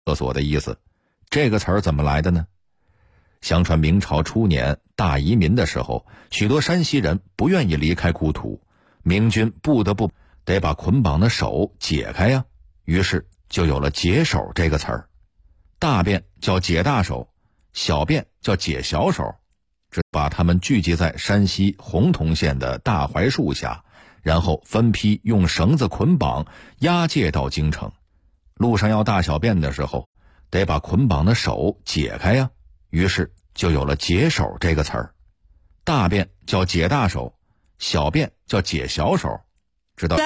厕所的意思。这个词儿怎么来的呢？相传明朝初年大移民的时候，许多山西人不愿意离开故土，明军不得不得把捆绑的手解开呀，于是就有了解手这个词儿。大便叫解大手，小便叫解小手，这把他们聚集在山西洪洞县的大槐树下，然后分批用绳子捆绑押解到京城。路上要大小便的时候，得把捆绑的手解开呀，于是就有了解手这个词儿。大便叫解大手，小便叫解小手，知道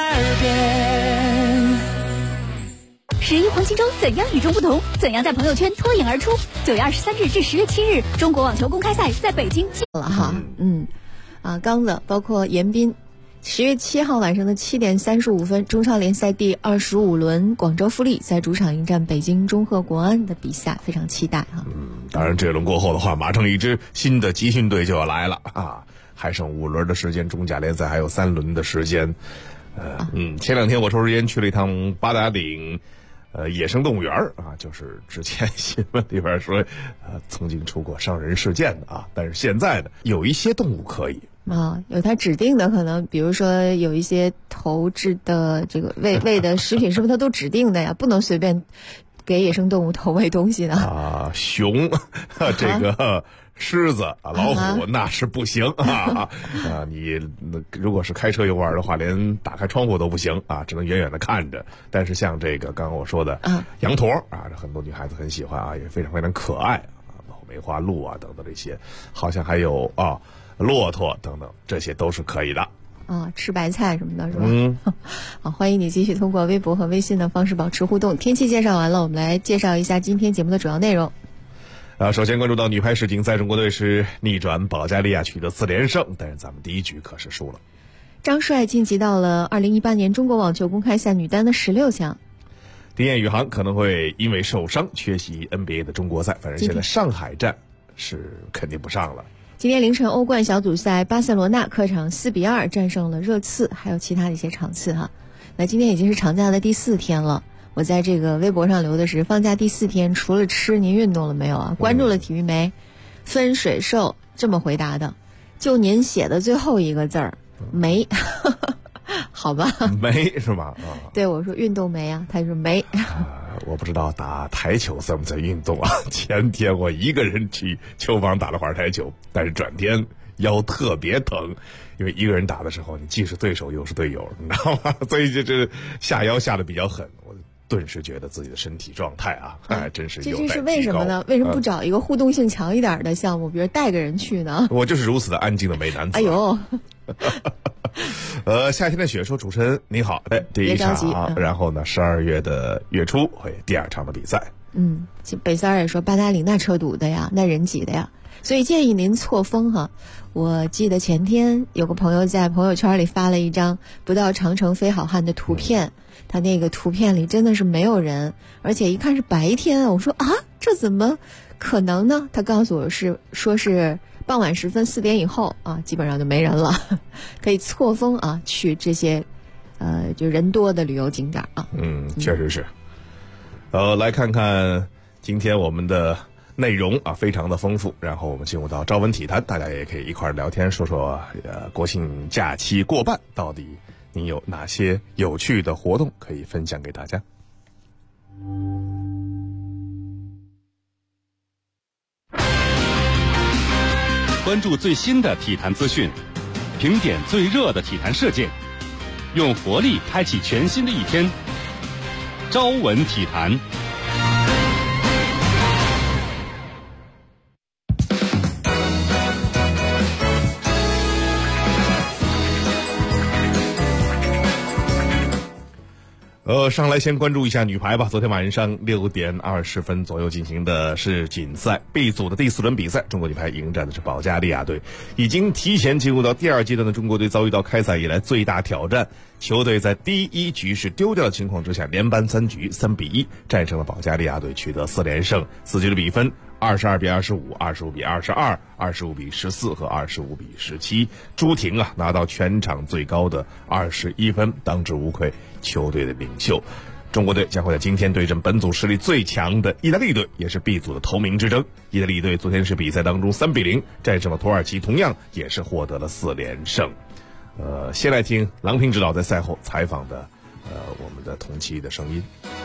11黄金周怎样与众不同？怎样在朋友圈脱颖而出？9月23日至10月7日，中国网球公开赛在北京了哈。刚子包括严彬，10月7号晚上的7点35分，中超联赛第25轮，广州富力在主场迎战北京中赫国安的比赛，非常期待哈。 当然这轮过后的话，马上一支新的集训队就要来了啊，还剩5轮的时间，中甲联赛还有3轮的时间。前2天我抽时间去了一趟八达岭。野生动物园啊，就是之前新闻里边说，曾经出过伤人事件的啊，但是现在的有一些动物可以有它指定的，可能比如说有一些投掷的这个喂的食品，是不是它都指定的呀？不能随便给野生动物投喂东西的熊，这个狮子老虎那是不行啊！你如果是开车游玩的话，连打开窗户都不行啊，只能远远的看着。但是像这个刚刚我说的羊驼啊，很多女孩子很喜欢啊，也非常非常可爱啊，包括梅花鹿啊等等这些，好像还有骆驼等等，这些都是可以的。 吃白菜什么的是吧？好，欢迎你继续通过微博和微信的方式保持互动。天气介绍完了，我们来介绍一下今天节目的主要内容。 首先关注到女排世锦赛，中国队是逆转保加利亚取得4连胜，但是咱们第一局可是输了。 张帅晋级到了2018年中国网球公开赛女单的16强。 丁彦雨航可能会因为受伤缺席 NBA 的中国赛，反正现在上海站是肯定不上了。 今天凌晨欧冠小组赛，巴塞罗那客场4比2战胜了热刺，还有其他的一些场次哈。那今天已经是长假的第4天了。我在这个微博上留的是放假第4天，除了吃，您运动了没有啊？关注了体育没？分水瘦这么回答的，就您写的最后一个字儿没，好吧？ 没是吧？ 对，我说运动没啊，他说没。 我不知道打台球算不算运动啊？前天我一个人去球房打了会儿台球，但是转天腰特别疼，因为一个人打的时候，你既是对手又是队友，你知道吗？所以这下腰下的比较狠，我顿时觉得自己的身体状态真是有待提高。 这是为什么呢？为什么不找一个互动性强一点的项目，比如带个人去呢？ 我就是如此的安静的美男子。 哎呦， 夏天的雪说主持人你好，第一场然后呢12月的月初会第2场的比赛。 北三儿也说八达岭那车堵的呀，那人挤的呀，所以建议您错峰哈。我记得前天有个朋友在朋友圈里发了一张不到长城非好汉的图片，他那个图片里真的是没有人，而且一看是白天，我说这怎么可能呢？他告诉我说是傍晚时分4点以后基本上就没人了，可以错峰去这些就人多的旅游景点确实是。来看看今天我们的内容非常的丰富，然后我们进入到朝闻体坛，大家也可以一块聊天，说说国庆假期过半，到底您有哪些有趣的活动可以分享给大家。 关注最新的体坛资讯，评点最热的体坛事件，用活力开启全新的一天。朝闻体坛。 上来先关注一下女排吧。昨天晚上6点20分左右进行的世锦赛 B 组的第4轮比赛，中国女排迎战的是保加利亚队。已经提前进入到第2阶段的中国队遭遇到开赛以来最大挑战，球队在第一局势丢掉的情况之下，连扳3局3比1战胜了保加利亚队，取得4连胜。4局的比分22比25、25比22、25比14和25比17。朱婷拿到全场最高的21分，当之无愧球队的领袖。 中国队将会在今天对阵本组实力最强的意大利队，也是 B 组的头名之争。意大利队昨天是比赛当中3-0战胜了土耳其，同样也是获得了4连胜。先来听郎平指导在赛后采访的我们的同期的声音。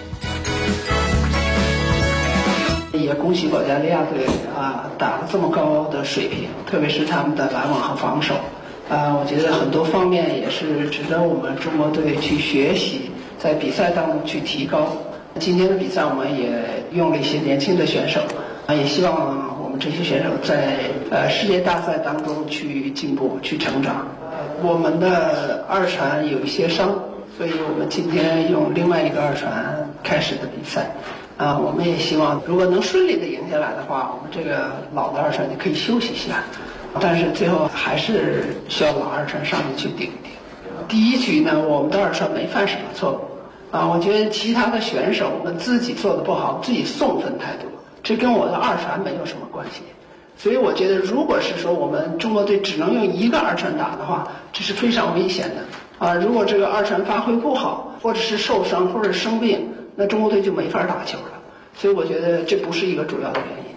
也恭喜保加利亚队打了这么高的水平，特别是他们的拦网和防守我觉得很多方面也是值得我们中国队去学习，在比赛当中去提高。今天的比赛我们也用了一些年轻的选手也希望我们这些选手在世界大赛当中去进步去成长。我们的二传有一些伤，所以我们今天用另外一个二传开始的比赛我们也希望如果能顺利的赢下来的话，我们这个老的二传就可以休息一下，但是最后还是需要老二传上去顶一顶。第一局呢，我们的二传没犯什么错误我觉得其他的选手们自己做的不好，自己送分太多，这跟我的二传没有什么关系。所以我觉得如果是说我们中国队只能用一个二传打的话，这是非常危险的如果这个二传发挥不好，或者是受伤或者生病，那中国队就没法打球了。所以我觉得这不是一个主要的原因。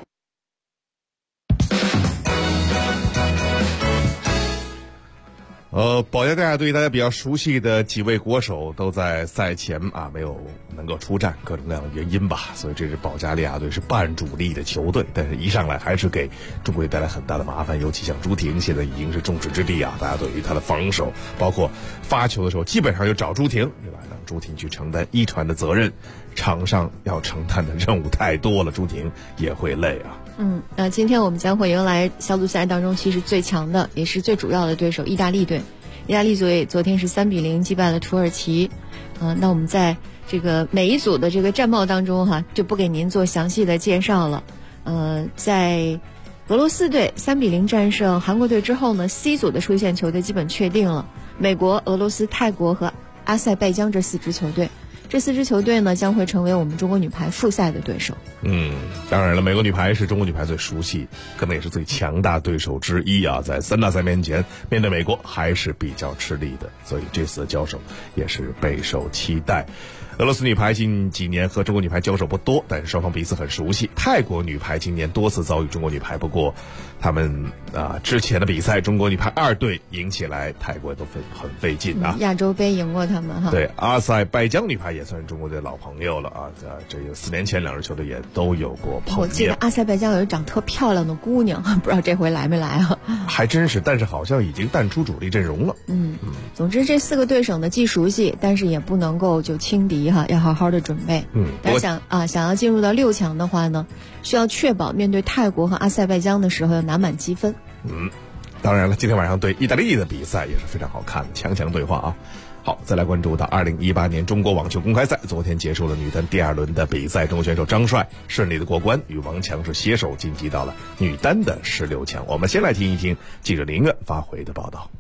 保加利亚队大家比较熟悉的几位国手都在赛前没有能够出战，各种各样的原因吧，所以这支保加利亚队是半主力的球队，但是一上来还是给中国队带来很大的麻烦，尤其像朱婷现在已经是众矢之的大家对于他的防守，包括发球的时候基本上就找朱婷，对吧？让朱婷去承担一传的责任，场上要承担的任务太多了，朱婷也会累那今天我们将会迎来小组赛当中其实最强的也是最主要的对手意大利队。意大利队昨天是3-0击败了土耳其那我们在这个每一组的这个战报当中就不给您做详细的介绍了。在俄罗斯队3-0战胜韩国队之后呢， C 组的出线球队基本确定了，美国、俄罗斯、泰国和阿塞拜疆这4支球队。这4支球队呢将会成为我们中国女排复赛的对手。 当然了，美国女排是中国女排最熟悉，可能也是最强大对手之一在3大赛面前，面对美国还是比较吃力的，所以这次的交手也是备受期待。俄罗斯女排近几年和中国女排交手不多，但是双方彼此很熟悉。泰国女排今年多次遭遇中国女排，不过他们之前的比赛中国女排2队赢起来，泰国都很费劲亚洲杯赢过他们对，阿塞拜疆女排也算是中国队的老朋友了这个4年前2支球队也都有过碰面。 我记得阿塞拜疆有一长特漂亮的姑娘，不知道这回来没来还真是，但是好像已经淡出主力阵容了。 总之这4个对手呢既熟悉，但是也不能够就轻敌要好好的准备。但想要进入到6强的话呢，需要确保面对泰国和阿塞拜疆的时候要拿满积分。 当然了，今天晚上对意大利的比赛也是非常好看的，强强对话好，再来关注到2018年中国网球公开赛，昨天结束了女单第2轮的比赛，中国选手张帅顺利的过关，与王强是携手晋级到了女单的16强。我们先来听一听记者林苑发回的报道。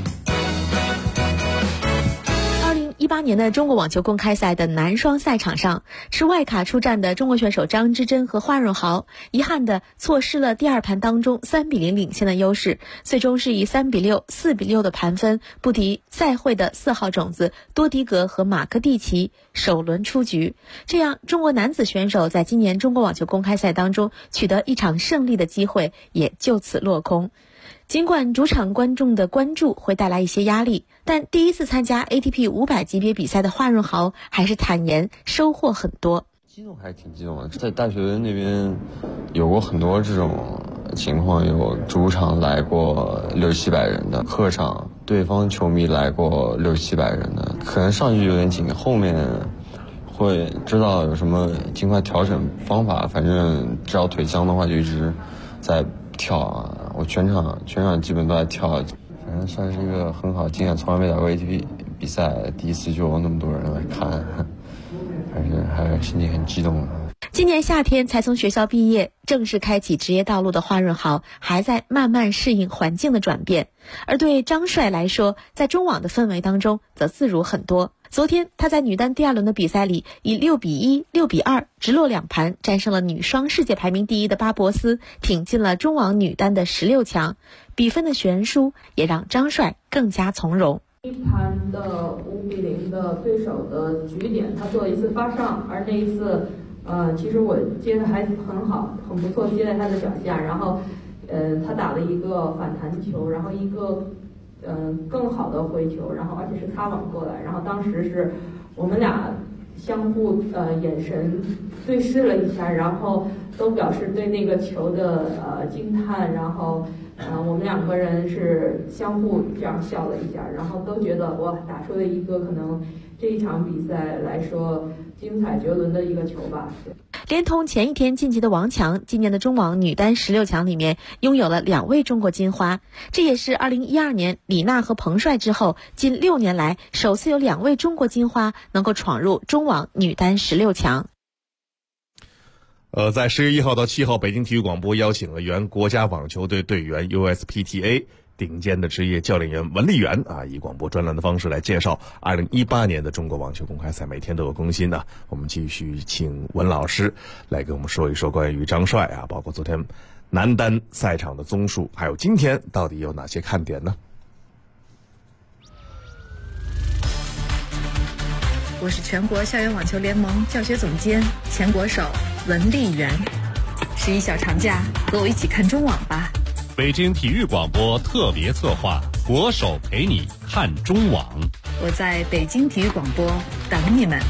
2018年的中国网球公开赛的男双赛场上，持外卡出战的中国选手张之臻和花润豪遗憾地错失了第2盘当中3-0领先的优势，最终是以3-6、4-6的盘分不敌赛会的4号种子多迪格和马克蒂奇，首轮出局。这样，中国男子选手在今年中国网球公开赛当中取得一场胜利的机会也就此落空。尽管主场观众的关注会带来一些压力，但第一次参加 ATP 500级别比赛的华润豪还是坦言收获很多。 激动还是挺激动的，在大学那边有过很多这种情况，有主场来过600-700人的，客场对方球迷来过600-700人的，可能上去有点紧，后面会知道有什么尽快调整方法，反正只要腿僵的话就一直在跳我全场基本都在跳，反正算是一个很好的经验，从来没打过 ATP 比赛，第一次就有那么多人来看，还是心情很激动。 今年夏天才从学校毕业，正式开启职业道路的华润豪还在慢慢适应环境的转变，而对张帅来说，在中网的氛围当中则自如很多。昨天他在女单第2轮的比赛里，以6-1、6-2直落2盘战胜了女双世界排名第1的巴博斯，挺进了中网女单的16强。比分的悬殊也让张帅更加从容。 一盘的比0的对手的局点，他做了一次发上，而那一次，其实我接的还很好，很不错，接在他的脚下，然后，他打了一个反弹球，然后一个，更好的回球，然后而且是擦网过来，然后当时是我们俩相互眼神对视了一下，然后都表示对那个球的惊叹，然后我们2个人是相互这样笑了一下，然后都觉得哇，打出了一个可能这一场比赛来说精彩绝伦的一个球吧。 连同前一天晋级的王强，今年的中网女单16强里面拥有了2位中国金花，这也是2012年李娜和彭帅之后近6年来首次有2位中国金花能够闯入中网女单16强。 在10月1号到7号，北京体育广播邀请了原国家网球队队员 USPTA 顶尖的职业教练员文丽媛以广播专栏的方式来介绍2018年的中国网球公开赛，每天都有更新呢。我们继续请文老师来跟我们说一说关于张帅包括昨天男单赛场的综述，还有今天到底有哪些看点呢？ 我是全国校园网球联盟教学总监、前国手文丽媛。11小长假，和我一起看中网吧。 北京体育广播特别策划，国手陪你看中网。 我在北京体育广播等你们。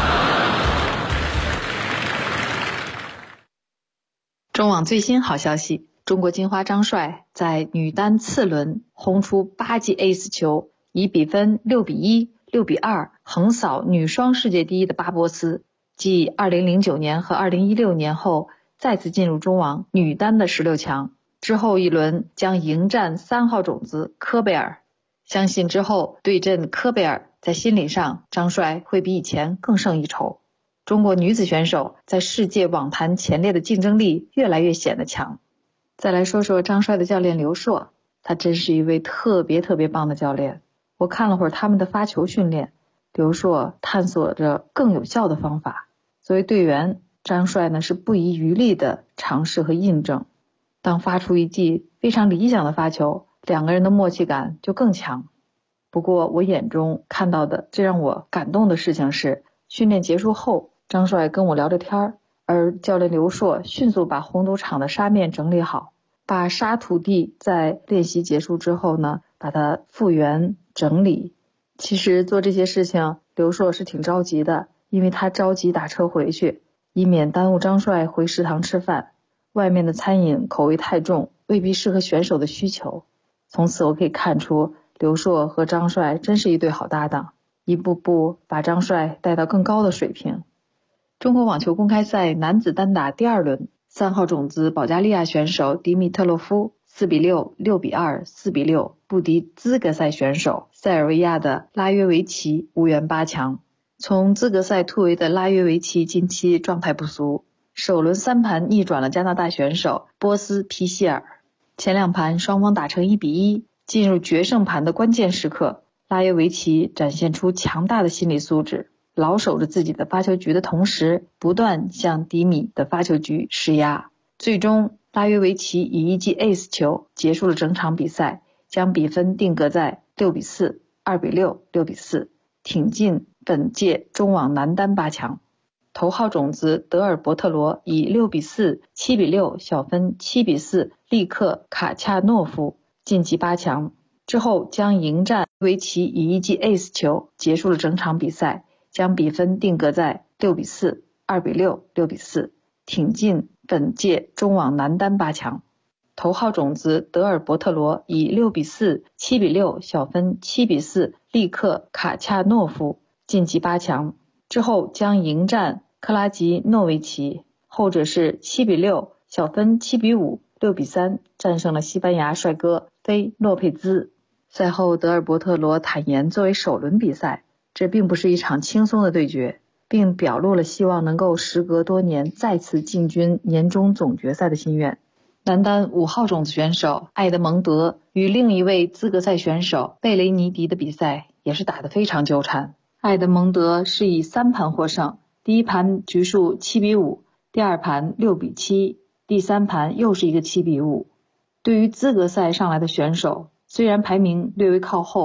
中网最新好消息，中国金花张帅在女单次轮轰出8记 ace 球，以比分6比1、6比2横扫女双世界第一的巴博斯，继2009年和2016年后再次进入中网女单的16强。之后一轮将迎战3号种子科贝尔，相信之后对阵科贝尔，在心理上张帅会比以前更胜一筹。中国女子选手在世界网坛前列的竞争力越来越显得强。再来说说张帅的教练刘硕，他真是一位特别棒的教练。我看了会儿他们的发球训练，刘硕探索着更有效的方法。作为队员，张帅呢是不遗余力的尝试和印证。当发出一记非常理想的发球，2个人的默契感就更强。不过我眼中看到的最让我感动的事情是，训练结束后，张帅跟我聊着天，而教练刘硕迅速把红土场的沙面整理好，把沙土地在练习结束之后呢，把它复原整理。其实做这些事情，刘硕是挺着急的，因为他着急打车回去，以免耽误张帅回食堂吃饭。外面的餐饮口味太重，未必适合选手的需求。从此我可以看出，刘硕和张帅真是一对好搭档，一步步把张帅带到更高的水平。中国网球公开赛男子单打第2轮，3号种子保加利亚选手迪米特洛夫4比6、6比2、4比6不敌资格赛选手塞尔维亚的拉约维奇，无缘8强。从资格赛突围的拉约维奇近期状态不俗，首轮3盘逆转了加拿大选手波斯皮希尔，前2盘双方打成1比1，进入决胜盘的关键时刻，拉约维奇展现出强大的心理素质，牢守着自己的发球局的同时，不断向迪米的发球局施压。最终拉约维奇以1记 ace 球结束了整场比赛，将比分定格在6比4、2比6、6比4，挺进本届中网男单8强。头号种子德尔伯特罗以6比4、7比6小分7比4力克卡恰诺夫，晋级8强。之后将迎战维奇，以1记 ace 球结束了整场比赛，将比分定格在6比4、2比6、6比4，挺进本届中网男单8强。头号种子德尔伯特罗以6比4、7比6小分7比4力克卡恰诺夫，晋级8强。之后将迎战克拉吉诺维奇，后者是7比6小分7比5、6比3战胜了西班牙帅哥菲洛佩兹。赛后德尔伯特罗坦言，作为首轮比赛，这并不是一场轻松的对决，并表露了希望能够时隔多年再次进军年终总决赛的心愿。男单5号种子选手埃德蒙德与另一位资格赛选手贝雷尼迪的比赛也是打得非常纠缠。埃德蒙德是以3盘获胜，第1盘局数7比5，第2盘6比7，第3盘又是一个7比5。对于资格赛上来的选手，虽然排名略微靠后，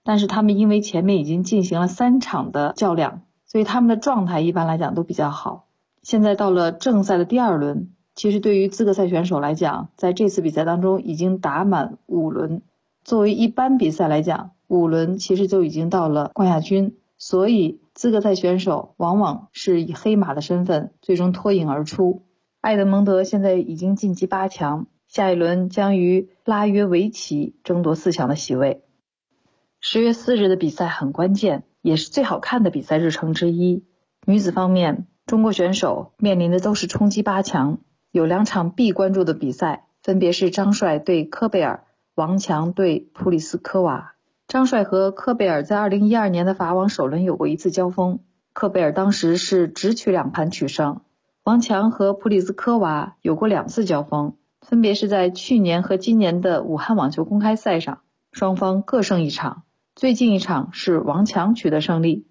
但是他们因为前面已经进行了3场的较量，所以他们的状态一般来讲都比较好。现在到了正赛的第2轮，其实对于资格赛选手来讲，在这次比赛当中已经打满5轮。作为一般比赛来讲，5轮其实就已经到了冠亚军，所以资格赛选手往往是以黑马的身份最终脱颖而出。埃德蒙德现在已经晋级8强，下一轮将与拉约维奇争夺4强的席位。10月4日的比赛很关键，也是最好看的比赛日程之一。女子方面，中国选手面临的都是冲击8强，有2场必关注的比赛，分别是张帅对科贝尔，王强对普里斯科娃。张帅和科贝尔在2012年的法网首轮有过1次交锋，科贝尔当时是直取2盘取胜。王强和普里斯科娃有过2次交锋，分别是在去年和今年的武汉网球公开赛上，双方各胜1场，最近1场是王强取得胜利。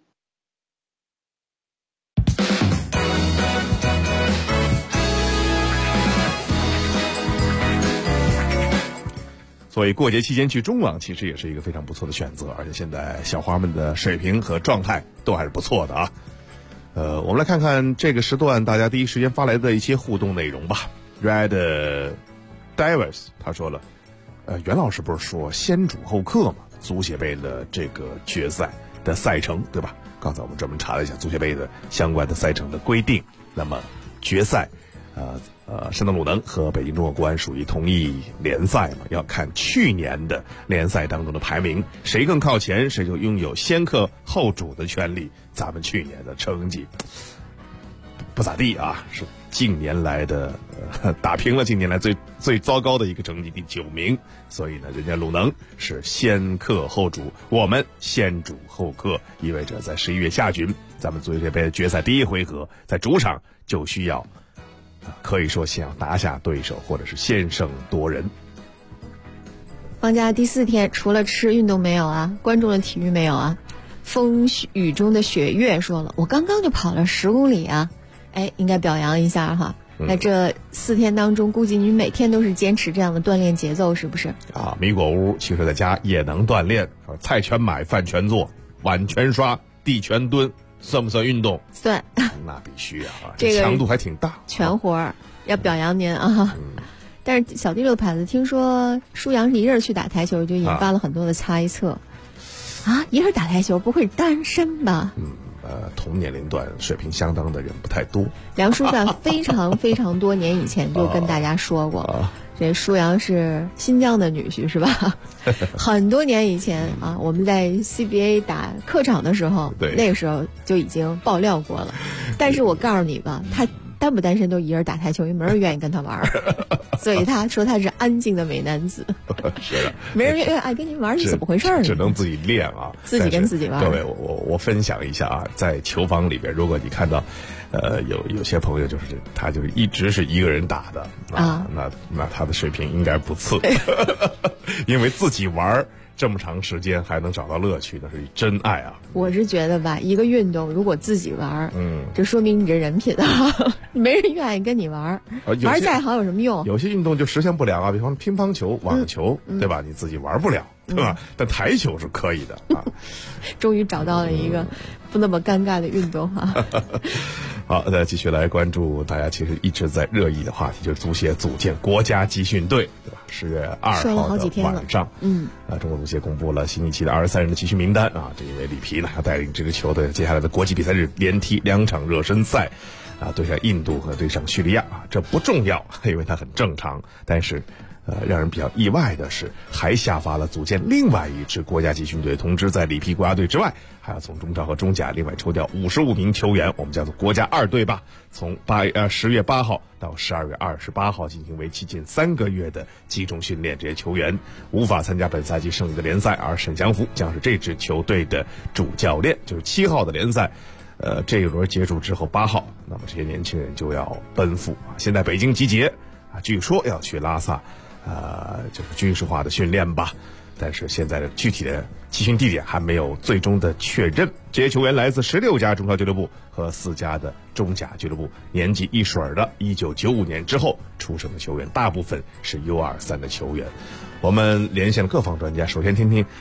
所以过节期间去中网其实也是一个非常不错的选择，而且现在小花们的水平和状态都还是不错的啊。我们来看看这个时段大家第一时间发来的一些互动内容吧。Red Divers 他说了，袁老师不是说先主后客嘛？足协杯的这个决赛的赛程对吧？刚才我们专门查了一下足协杯的相关的赛程的规定。那么决赛，山东鲁能和北京中国国安属于同一联赛嘛，要看去年的联赛当中的排名，谁更靠前，谁就拥有先客后主的权利。咱们去年的成绩不咋地啊，是近年来的打平了近年来最糟糕的一个成绩，第9名。所以呢，人家鲁能是先客后主，我们先主后客，意味着在11月下旬，咱们足协杯决赛第1回合在主场就需要可以说先要拿下对手，或者是先胜夺人。 放假第4天，除了吃运动没有啊？关注了体育没有啊？风雨中的雪月说了，我刚刚就跑了10公里啊，应该表扬一下哈。那这4天当中，估计你每天都是坚持这样的锻炼节奏，是不是？啊， 米果屋其实在家也能锻炼，菜全买，饭全做，碗全刷，地全蹲，算不算运动？ 算。 那必须啊， 这个强度还挺大， 全活儿，要表扬您啊。但是小第6的牌子听说舒阳是一人去打台球，就引发了很多的猜测。一人打台球不会是单身吧？ 同年龄段水平相当的人不太多。 梁舒在非常非常多年以前就跟大家说过，这舒阳是新疆的女婿是吧？很多年以前啊，我们在 CBA 打客场的时候，那个时候就已经爆料过了。但是我告诉你吧，他单不单身都一人打台球，也没人愿意跟他玩所以他说他是安静的美男子。 是的， 没人愿意爱跟你玩，是怎么回事呢？ 只能自己练啊， 自己跟自己玩。 各位，我分享一下啊，在球房里边，如果你看到，有些朋友就是他就是一直是一个人打的啊，那他的水平应该不次，因为自己玩这么长时间还能找到乐趣，那是真爱啊！ 我是觉得吧，一个运动如果自己玩，这说明你这人品啊，没人愿意跟你玩，玩再好有什么用？ 有些运动就实现不了啊，比方乒乓球、网球，对吧？你自己玩不了，对吧？但台球是可以的啊。 终于找到了一个不那么尴尬的运动啊！ 好，再继续来关注大家其实一直在热议的话题，就是足协组建国家集训队，对吧？10月2号的晚上，中国足协公布了新一期的23人的集训名单啊。这一位里皮呢，要带领这个球队接下来的国际比赛日连踢2场热身赛，对上印度和对上叙利亚啊。这不重要，因为它很正常，但是让人比较意外的是，还下发了组建另外一支国家集训队通知，在里皮国家队之外，还要从中超和中甲另外抽调55名球员，我们叫做国家2队吧，从10月8号到12月28号进行为期近3个月的集中训练。这些球员无法参加本赛季剩余的联赛，而沈祥福将是这支球队的主教练。就是7号的联赛，这一轮结束之后8号，那么这些年轻人就要奔赴现在北京集结据说要去拉萨。就是军事化的训练吧，但是现在的具体的集训地点还没有最终的确认。这些球员来自16家中超俱乐部和4家的中甲俱乐部，年纪一水儿的1995年之后出生的球员，大部分是 U23的球员。我们连线了各方专家，首先听听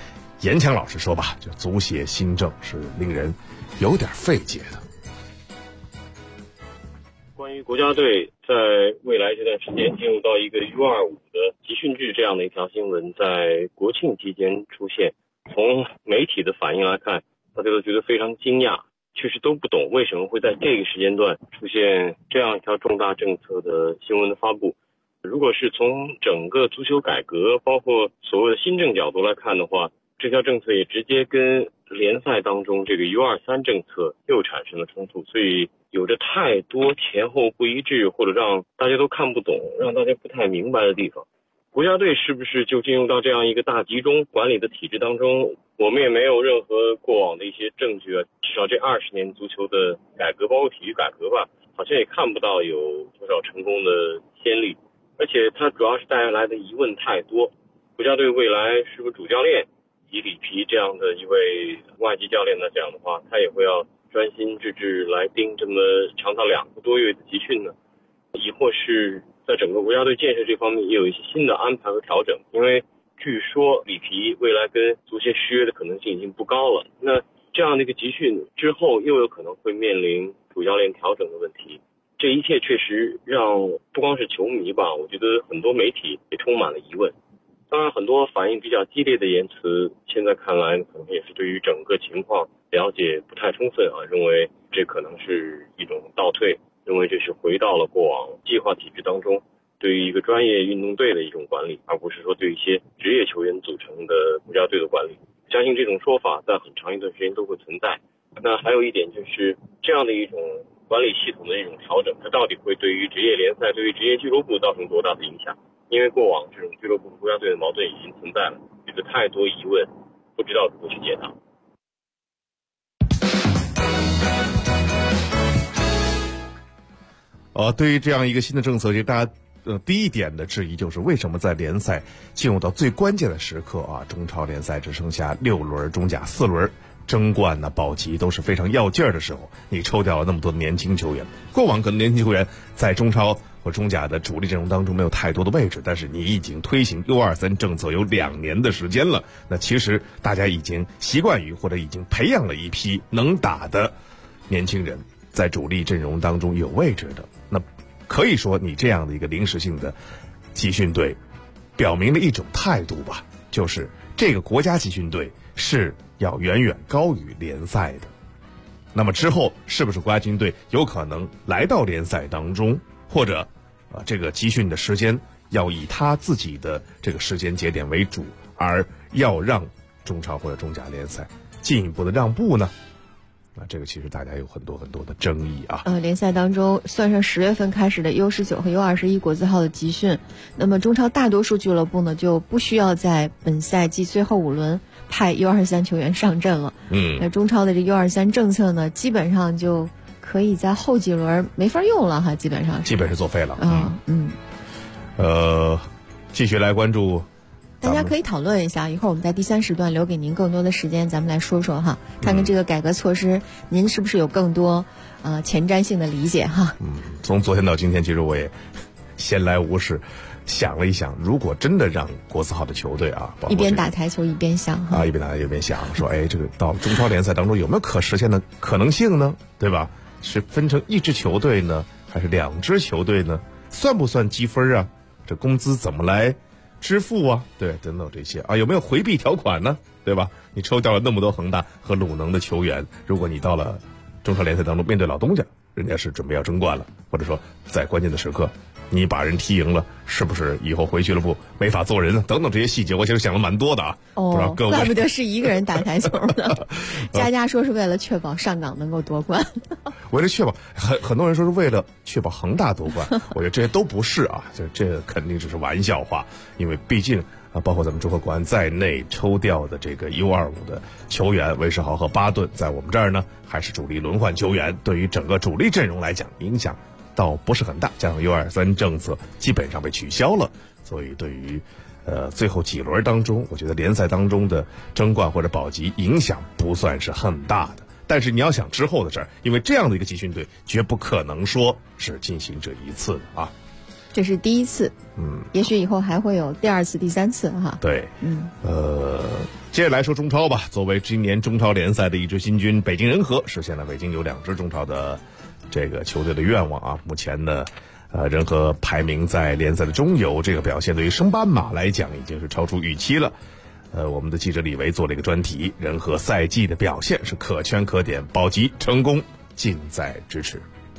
严强老师说吧，就足协新政是令人有点费解的。 关于国家队在未来这段时间进入到一个 U25 的集训制这样的一条新闻在国庆期间出现，从媒体的反应来看，大家都觉得非常惊讶，确实都不懂为什么会在这个时间段出现这样一条重大政策的新闻的发布。如果是从整个足球改革包括所谓的新政角度来看的话，这条政策也直接跟联赛当中这个 U23 政策又产生了冲突，所以有着太多前后不一致或者让大家都看不懂让大家不太明白的地方。国家队是不是就进入到这样一个大集中管理的体制当中，我们也没有任何过往的一些证据啊，至少这20年足球的改革包括体育改革吧，好像也看不到有多少成功的先例，而且它主要是带来的疑问太多。国家队未来是不是主教练以里皮这样的一位外籍教练来讲的话，他也会要专心致志来盯这么长达2个多月的集训呢？亦或是在整个国家队建设这方面也有一些新的安排和调整？因为据说里皮未来跟足协续约的可能性已经不高了，那这样的一个集训之后又有可能会面临主教练调整的问题。这一切确实让不光是球迷吧，我觉得很多媒体也充满了疑问。当然很多反应比较激烈的言辞现在看来可能也是对于整个情况了解不太充分啊，认为这可能是一种倒退，认为这是回到了过往计划体制当中对于一个专业运动队的一种管理，而不是说对一些职业球员组成的国家队的管理。相信这种说法在很长一段时间都会存在。那还有一点就是这样的一种管理系统的一种调整，它到底会对于职业联赛对于职业俱乐部造成多大的影响？因为过往这种俱乐部和国家队的矛盾已经存在了，有着太多疑问，不知道如何去解答。 对于这样一个新的政策，就大家第一点的质疑就是为什么在联赛进入到最关键的时刻啊，中超联赛只剩下6轮，中甲4轮，争冠呢、保级都是非常要劲儿的时候，你抽掉了那么多年轻球员。过往可能年轻球员在中超和中甲的主力阵容当中没有太多的位置，但是你已经推行 U23 政策有2年的时间了，那其实大家已经习惯于或者已经培养了一批能打的年轻人，在主力阵容当中有位置的。那可以说你这样的一个临时性的集训队表明了一种态度吧，就是这个国家集训队是要远远高于联赛的。那么之后是不是国家集训队有可能来到联赛当中，或者这个集训的时间要以他自己的这个时间节点为主，而要让中超或者中甲联赛进一步的让步呢？那这个其实大家有很多很多的争议啊。 联赛当中算上10月份开始的 U19 和 U21 国字号的集训，那么中超大多数俱乐部呢就不需要在本赛季最后5轮派 U23 球员上阵了。那中超的这 U23 政策呢，基本上就可以在后几轮没法用了哈，基本是作废了。继续来关注。 大家可以讨论一下，一会儿我们在第3时段留给您更多的时间，咱们来说说哈，看看这个改革措施，您是不是有更多前瞻性的理解哈？ 从昨天到今天，其实我也闲来无事想了一想，如果真的让国字号的球队啊， 一边打台球一边想一边打台球一边想，说这个到中超联赛当中有没有可实现的可能性呢？对吧？是分成1支球队呢，还是2支球队呢？算不算积分啊？这工资怎么来支付啊？对，等等这些有没有回避条款呢？对吧？你抽掉了那么多恒大和鲁能的球员，如果你到了中超联赛当中面对老东家，人家是准备要争冠了，或者说在关键的时刻你把人踢赢了，是不是以后回俱乐部没法做人呢？等等这些细节，我其实想了蛮多的啊。不知道各位， 怪不得是一个人打台球呢。佳说是为了确保上港能够夺冠。 为了确保，很多人说是为了确保恒大夺冠，我觉得这些都不是啊，这肯定只是玩笑话，因为毕竟包括咱们中赫国安在内抽调的这个 U25 的球员韦世豪和巴顿，在我们这儿呢还是主力轮换球员，对于整个主力阵容来讲影响倒不是很大，加上 U23 政策基本上被取消了，所以对于最后几轮当中，我觉得联赛当中的争冠或者保级影响不算是很大的。但是你要想之后的事儿，因为这样的一个集训队绝不可能说是进行这一次的啊。 这是第1次，也许以后还会有第2次、第3次哈。 对， 接着来说中超吧。作为今年中超联赛的一支新军，北京人和实现了北京有2支中超的这个球队的愿望啊。目前呢，人和排名在联赛的中游，这个表现对于升班马来讲已经是超出预期了。我们的记者李维做了一个专题，人和赛季的表现是可圈可点，保级成功近在咫尺。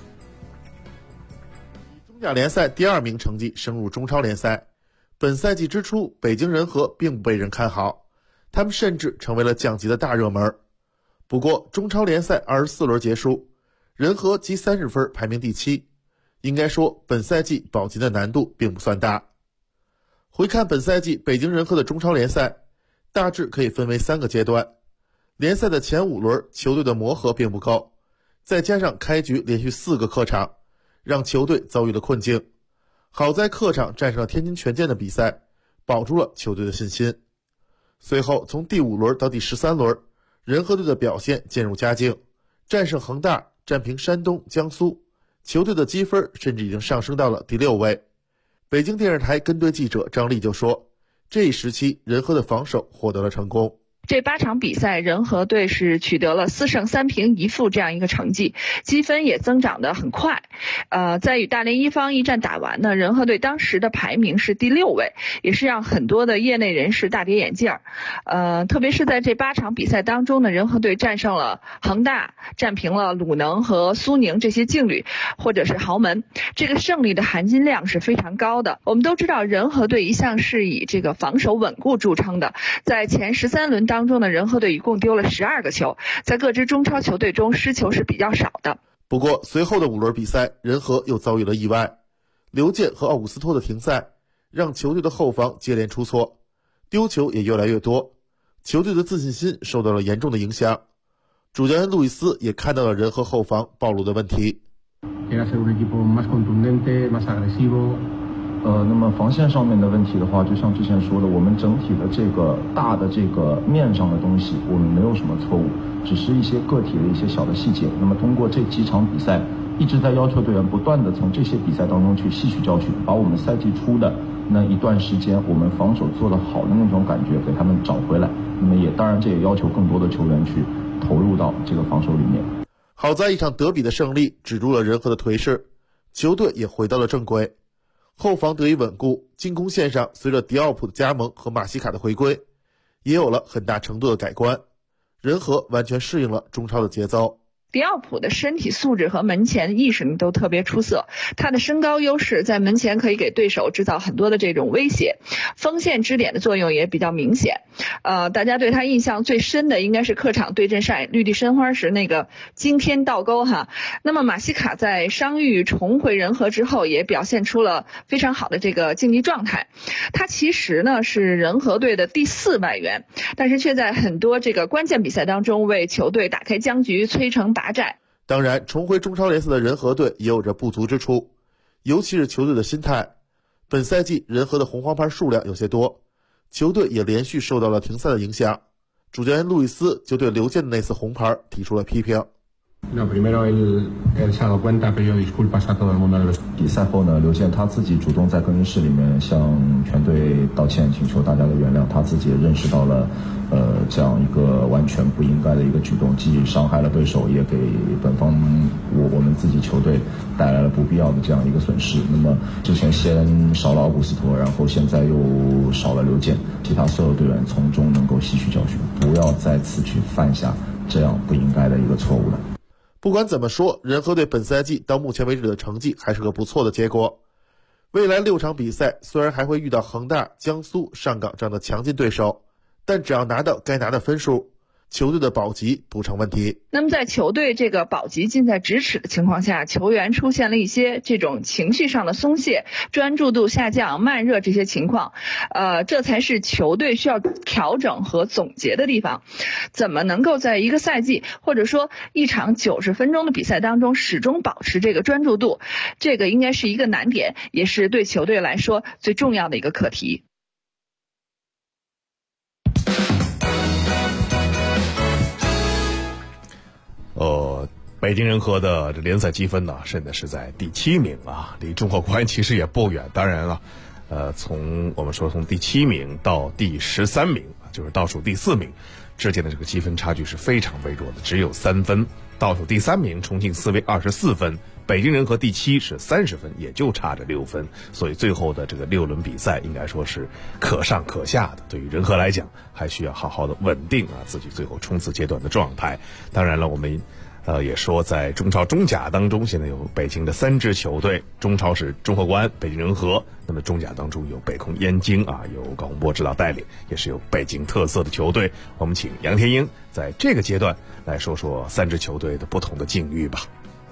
中甲联赛第2名成绩升入中超联赛。本赛季之初，北京人和并不被人看好，他们甚至成为了降级的大热门。不过，中超联赛24轮结束，人和积30分，排名第7。应该说，本赛季保级的难度并不算大。回看本赛季北京人和的中超联赛，大致可以分为3个阶段。联赛的前5轮，球队的磨合并不够，再加上开局连续4个客场，让球队遭遇了困境。好在客场战胜了天津权健的比赛，保住了球队的信心。随后从第5轮到第13轮，人和队的表现渐入佳境，战胜恒大，战平山东、江苏，球队的积分甚至已经上升到了第6位。北京电视台跟队记者张丽就说，这一时期人和的防守获得了成功。 这8场比赛，人和队是取得了4胜3平1负这样一个成绩，积分也增长得很快。在与大连一方一战打完呢，人和队当时的排名是第6位，也是让很多的业内人士大跌眼镜。特别是在这8场比赛当中呢，人和队战胜了恒大，战平了鲁能和苏宁这些劲旅或者是豪门，这个胜利的含金量是非常高的。我们都知道，人和队一向是以这个防守稳固著称的，在前13轮当中呢，人和队一共丢了12个球，在各支中超球队中失球是比较少的。 不过随后的5轮比赛，人和又遭遇了意外，刘健和奥古斯托的停赛让球队的后防接连出错，丢球也越来越多，球队的自信心受到了严重的影响。主教练路易斯也看到了人和后防暴露的问题。 那么防线上面的问题的话，就像之前说的，我们整体的这个大的这个面上的东西，我们没有什么错误，只是一些个体的一些小的细节。那么通过这几场比赛，一直在要求队员不断的从这些比赛当中去吸取教训，把我们赛季初的那一段时间我们防守做得好的那种感觉给他们找回来。那么当然这也要求更多的球员去投入到这个防守里面。 好在一场德比的胜利止住了人和的颓势，球队也回到了正轨。后防得以稳固，进攻线上随着迪奥普的加盟和马西卡的回归，也有了很大程度的改观。人和完全适应了中超的节奏。 迪奥普的身体素质和门前意识都特别出色，他的身高优势在门前可以给对手制造很多的这种威胁，锋线支点的作用也比较明显。大家对他印象最深的应该是客场对阵上海绿地申花时那个惊天倒钩哈。那么马西卡在伤愈重回人和之后，也表现出了非常好的这个竞技状态。他其实呢是人和队的第4外援，但是却在很多这个关键比赛当中为球队打开僵局，摧城拔寨。 当然，重回中超联赛的人和队也有着不足之处，尤其是球队的心态。本赛季人和的红黄牌数量有些多，球队也连续受到了停赛的影响。主教练路易斯就对刘健的那次红牌提出了批评。 比赛后呢，刘健他自己主动在更衣室里面向全队道歉，请求大家的原谅。他自己也认识到了，这样一个完全不应该的一个举动，既伤害了对手，也给本方我们自己球队带来了不必要的这样一个损失。那么之前先少了奥古斯托，然后现在又少了刘健，其他所有队员从中能够吸取教训，不要再次去犯下这样不应该的一个错误了。 不管怎么说，人和队本赛季到目前为止的成绩还是个不错的结果。未来6场比赛虽然还会遇到恒大、江苏、上港这样的强劲对手，但只要拿到该拿的分数，球队的保级不成问题。 那么在球队这个保级近在咫尺的情况下，球员出现了一些这种情绪上的松懈、专注度下降、慢热这些情况，这才是球队需要调整和总结的地方。怎么能够在一个赛季或者说一场90分钟的比赛当中始终保持这个专注度，这个应该是一个难点，也是对球队来说最重要的一个课题。 北京人和的这联赛积分呢，现在是在第7名啊，离中国国安其实也不远。当然了，从第7名到第13名， 就是倒数第4名之间的这个积分差距是非常微弱的，只有3分。倒数第3名重庆斯威24分，北京人和第7是30分，也就差着6分。所以最后的这个6轮比赛应该说是可上可下的。对于人和来讲，还需要好好的稳定自己最后冲刺阶段的状态。当然了，我们也说在中超中甲当中，现在有北京的3支球队，中超是中赫国安、北京人和，那么中甲当中有北控燕京由高洪波指导带领，也是有北京特色的球队。我们请杨天英在这个阶段来说说3支球队的不同的境遇吧。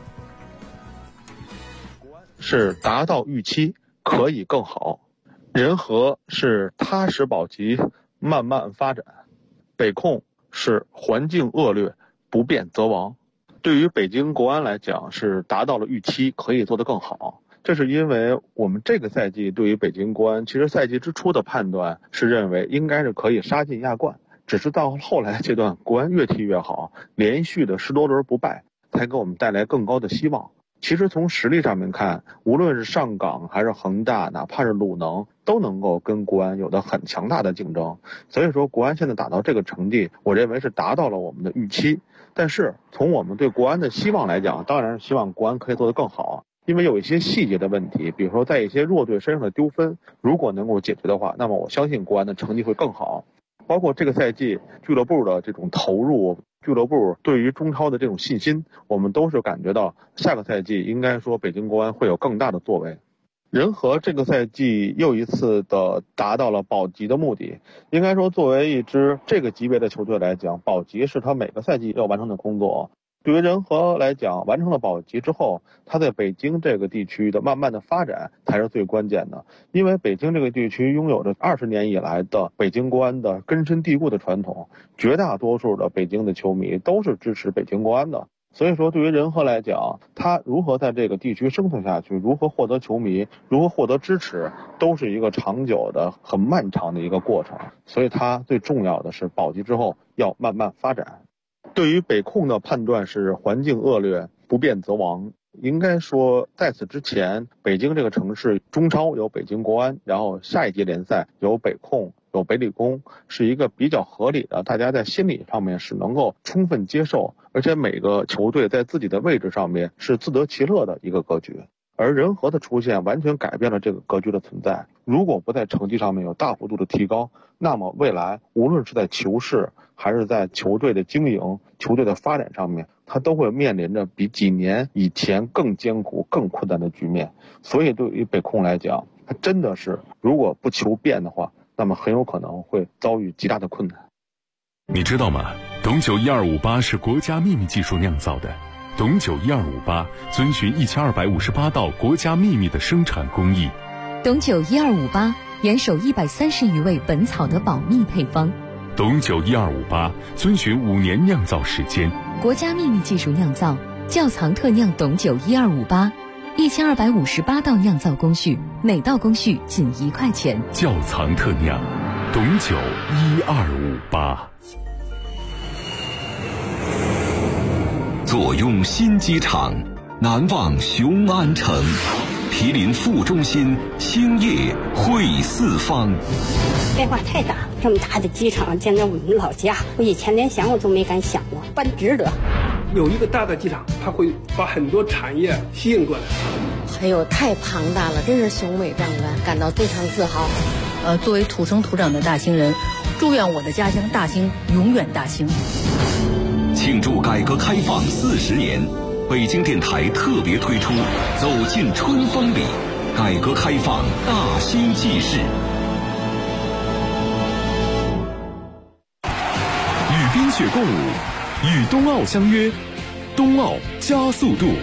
是达到预期，可以更好；人和是踏实保级，慢慢发展；北控是环境恶劣，不变则亡。对于北京国安来讲，是达到了预期，可以做得更好。这是因为我们这个赛季对于北京国安，其实赛季之初的判断是认为应该是可以杀进亚冠，只是到后来阶段，国安越踢越好，连续的10多轮不败，才给我们带来更高的希望。其实从实力上面看，无论是上港还是恒大，哪怕是鲁能，都能够跟国安有的很强大的竞争。所以说国安现在打到这个成绩，我认为是达到了我们的预期。但是从我们对国安的希望来讲，当然是希望国安可以做得更好，因为有一些细节的问题，比如说在一些弱队身上的丢分，如果能够解决的话，那么我相信国安的成绩会更好。包括这个赛季俱乐部的这种投入，俱乐部对于中超的这种信心，我们都是感觉到下个赛季应该说北京国安会有更大的作为。人和这个赛季又一次的达到了保级的目的，应该说作为一支这个级别的球队来讲，保级是他每个赛季要完成的工作。对于人和来讲，完成了保级之后，他在北京这个地区的慢慢的发展才是最关键的。因为北京这个地区拥有着20年以来的北京国安的根深蒂固的传统，绝大多数的北京的球迷都是支持北京国安的。所以说对于人和来讲，他如何在这个地区生存下去，如何获得球迷，如何获得支持，都是一个长久的很漫长的一个过程。所以他最重要的是保级之后要慢慢发展。对于北控的判断是环境恶劣，不变则亡。应该说在此之前，北京这个城市中超有北京国安，然后下一届联赛有北控有北理工，是一个比较合理的，大家在心理上面是能够充分接受，而且每个球队在自己的位置上面是自得其乐的一个格局。而人和的出现完全改变了这个格局的存在。如果不在成绩上面有大幅度的提高，那么未来无论是在球市还是在球队的经营、球队的发展上面，他都会面临着比几年以前更艰苦、更困难的局面。所以对于北控来讲，他真的是如果不求变的话，那么很有可能会遭遇极大的困难。 你知道吗？董酒1258是国家秘密技术酿造的。董酒1258遵循1258道国家秘密的生产工艺。 董酒1258严守130余味本草的保密配方。 董酒1258遵循5年酿造时间， 国家秘密技术酿造，窖藏特酿董酒1258，1258道酿造工序，每道工序仅1块钱。 窖藏特酿，董酒1258。 坐拥新机场，难忘雄安城，毗邻副中心，兴业汇四方。 变化太大，这么大的机场建在我们老家，我以前连想我都没敢想过，办值得。 有一个大的机场，它会把很多产业吸引过来。 哎呦，太庞大了，真是雄伟壮观，感到非常自豪。 作为土生土长的大兴人，祝愿我的家乡大兴永远大兴。 庆祝改革开放40年，北京电台特别推出《走进春风里》，改革开放大兴纪事。 与冰雪共舞，与冬奥相约，冬奥加速度。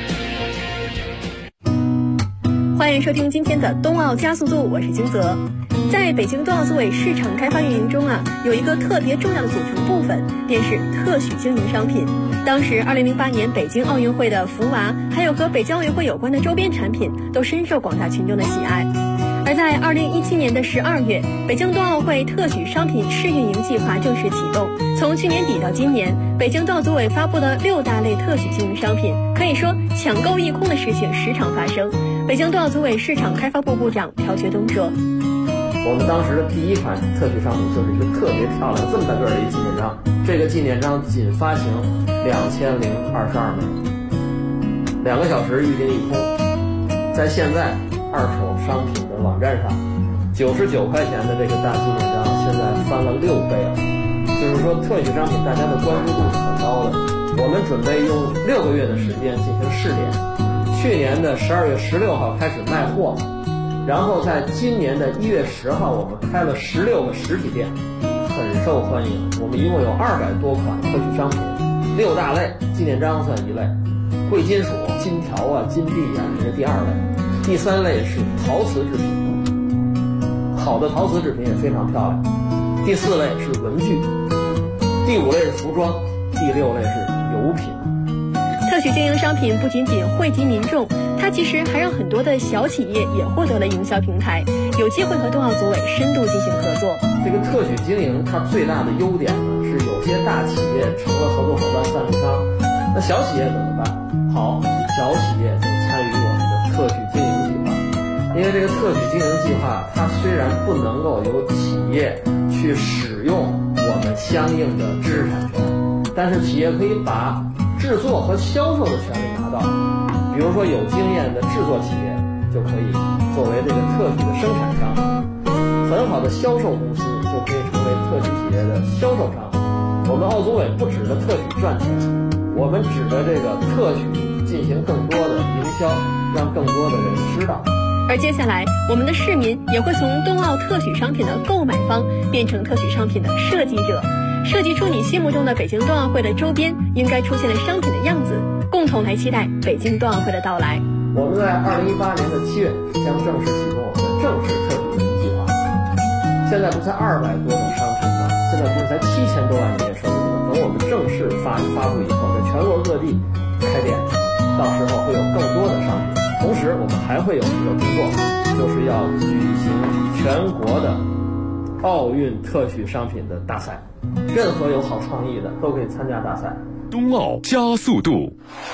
欢迎收听今天的冬奥加速度，我是金泽。在北京冬奥组委市场开发运营中有一个特别重要的组成部分，便是特许经营商品。当时2008年北京奥运会的福娃，还有和北京奥运会有关的周边产品，都深受广大群众的喜爱。而在2017年的12月，北京冬奥会特许商品试运营计划正式启动。从去年底到今年，北京冬奥组委发布了6大类特许经营商品，可以说抢购一空的事情时常发生。北京冬奥组委市场开发部部长朴学东说： 我们当时的第一款特许商品就是一个特别漂亮这么大个的一个纪念章，这个纪念章仅发行2022枚，2个小时预订一空，在现在二手商品的网站上，99块钱的这个大纪念章现在翻了6倍了，就是说特许商品大家的关注度是很高的。我们准备用6个月的时间进行试点，去年的12月16号开始卖货，然后在今年的1月10号我们开了16个实体店，很受欢迎。我们一共有200多款特许商品，6大类，纪念章算一类，贵金属、金条啊、金币啊，这是第2类，第3类是陶瓷制品，好的陶瓷制品也非常漂亮，第4类是文具，第5类是服装，第6类是油品。 特许经营商品不仅仅惠及民众，它其实还让很多的小企业也获得了营销平台，有机会和冬奥组委深度进行合作。 这个特许经营它最大的优点呢，是有些大企业成了合作伙伴赞助商，那小企业怎么办？好，小企业就参与我们的特许经营计划。因为这个特许经营计划，它虽然不能够由企业去使用我们相应的知识产权，但是企业可以把制作和销售的权利拿到。比如说有经验的制作企业就可以作为这个特许的生产商，很好的销售公司就可以成为特许企业的销售商。我们奥组委不指着特许赚钱，我们指着这个特许进行更多的营销，让更多的人知道。 而接下来，我们的市民也会从冬奥特许商品的购买方变成特许商品的设计者，设计出你心目中的北京冬奥会的周边应该出现的商品的样子，共同来期待北京冬奥会的到来。 我们在2018年的7月将正式启动我们的正式特许经营计划。现在不才200多种商品吗？现在不是才7000多万营业收入吗？等我们正式发布以后，在全国各地开店，到时候会有更多的商品。同时，我们还会有一个工作，就是要举行全国的奥运特许商品的大赛，任何有好创意的都可以参加大赛。 冬奥加速度。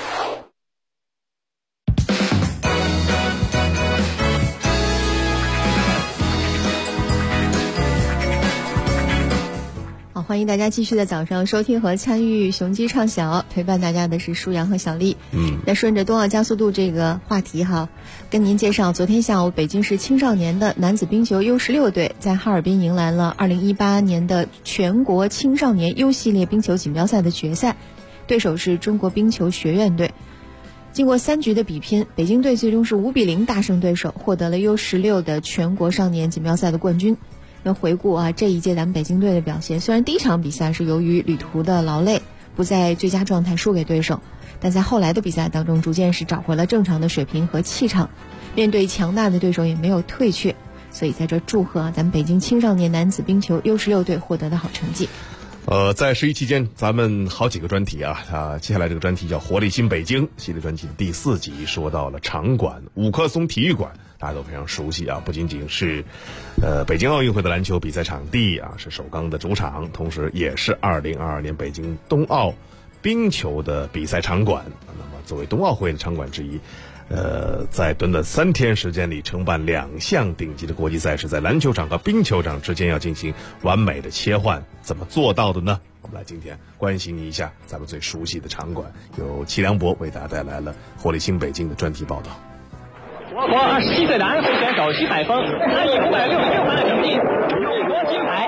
欢迎大家继续在早上收听和参与雄鸡唱小，陪伴大家的是舒阳和小丽。那顺着冬奥加速度这个话题哈，跟您介绍，昨天下午北京市青少年的男子冰球 U16 队在哈尔滨迎来了2018年的全国青少年 U 系列冰球锦标赛的决赛，对手是中国冰球学院队。经过3局的比拼，北京队最终是5比0大胜对手，获得了 U16 的全国少年锦标赛的冠军。那回顾这一届咱们北京队的表现，虽然第一场比赛是由于旅途的劳累不在最佳状态输给对手，但在后来的比赛当中逐渐是找回了正常的水平和气场，面对强大的对手也没有退却，所以在这祝贺咱们北京青少年男子冰球 U16 队获得的好成绩。 在11期间咱们好几个专题接下来这个专题叫活力新北京系列专辑的第4集，说到了场馆五棵松体育馆，大家都非常熟悉不仅仅是北京奥运会的篮球比赛场地是首钢的主场，同时也是2022年北京冬奥冰球的比赛场馆。那么作为冬奥会的场馆之一，在短短3天时间里承办2项顶级的国际赛事，在篮球场和冰球场之间要进行完美的切换，怎么做到的呢？我们来今天关心一下咱们最熟悉的场馆，由齐良博为大家带来了活力新北京的专题报道。 我国27岁的安徽选手徐海峰，他以566分的成绩勇夺金牌。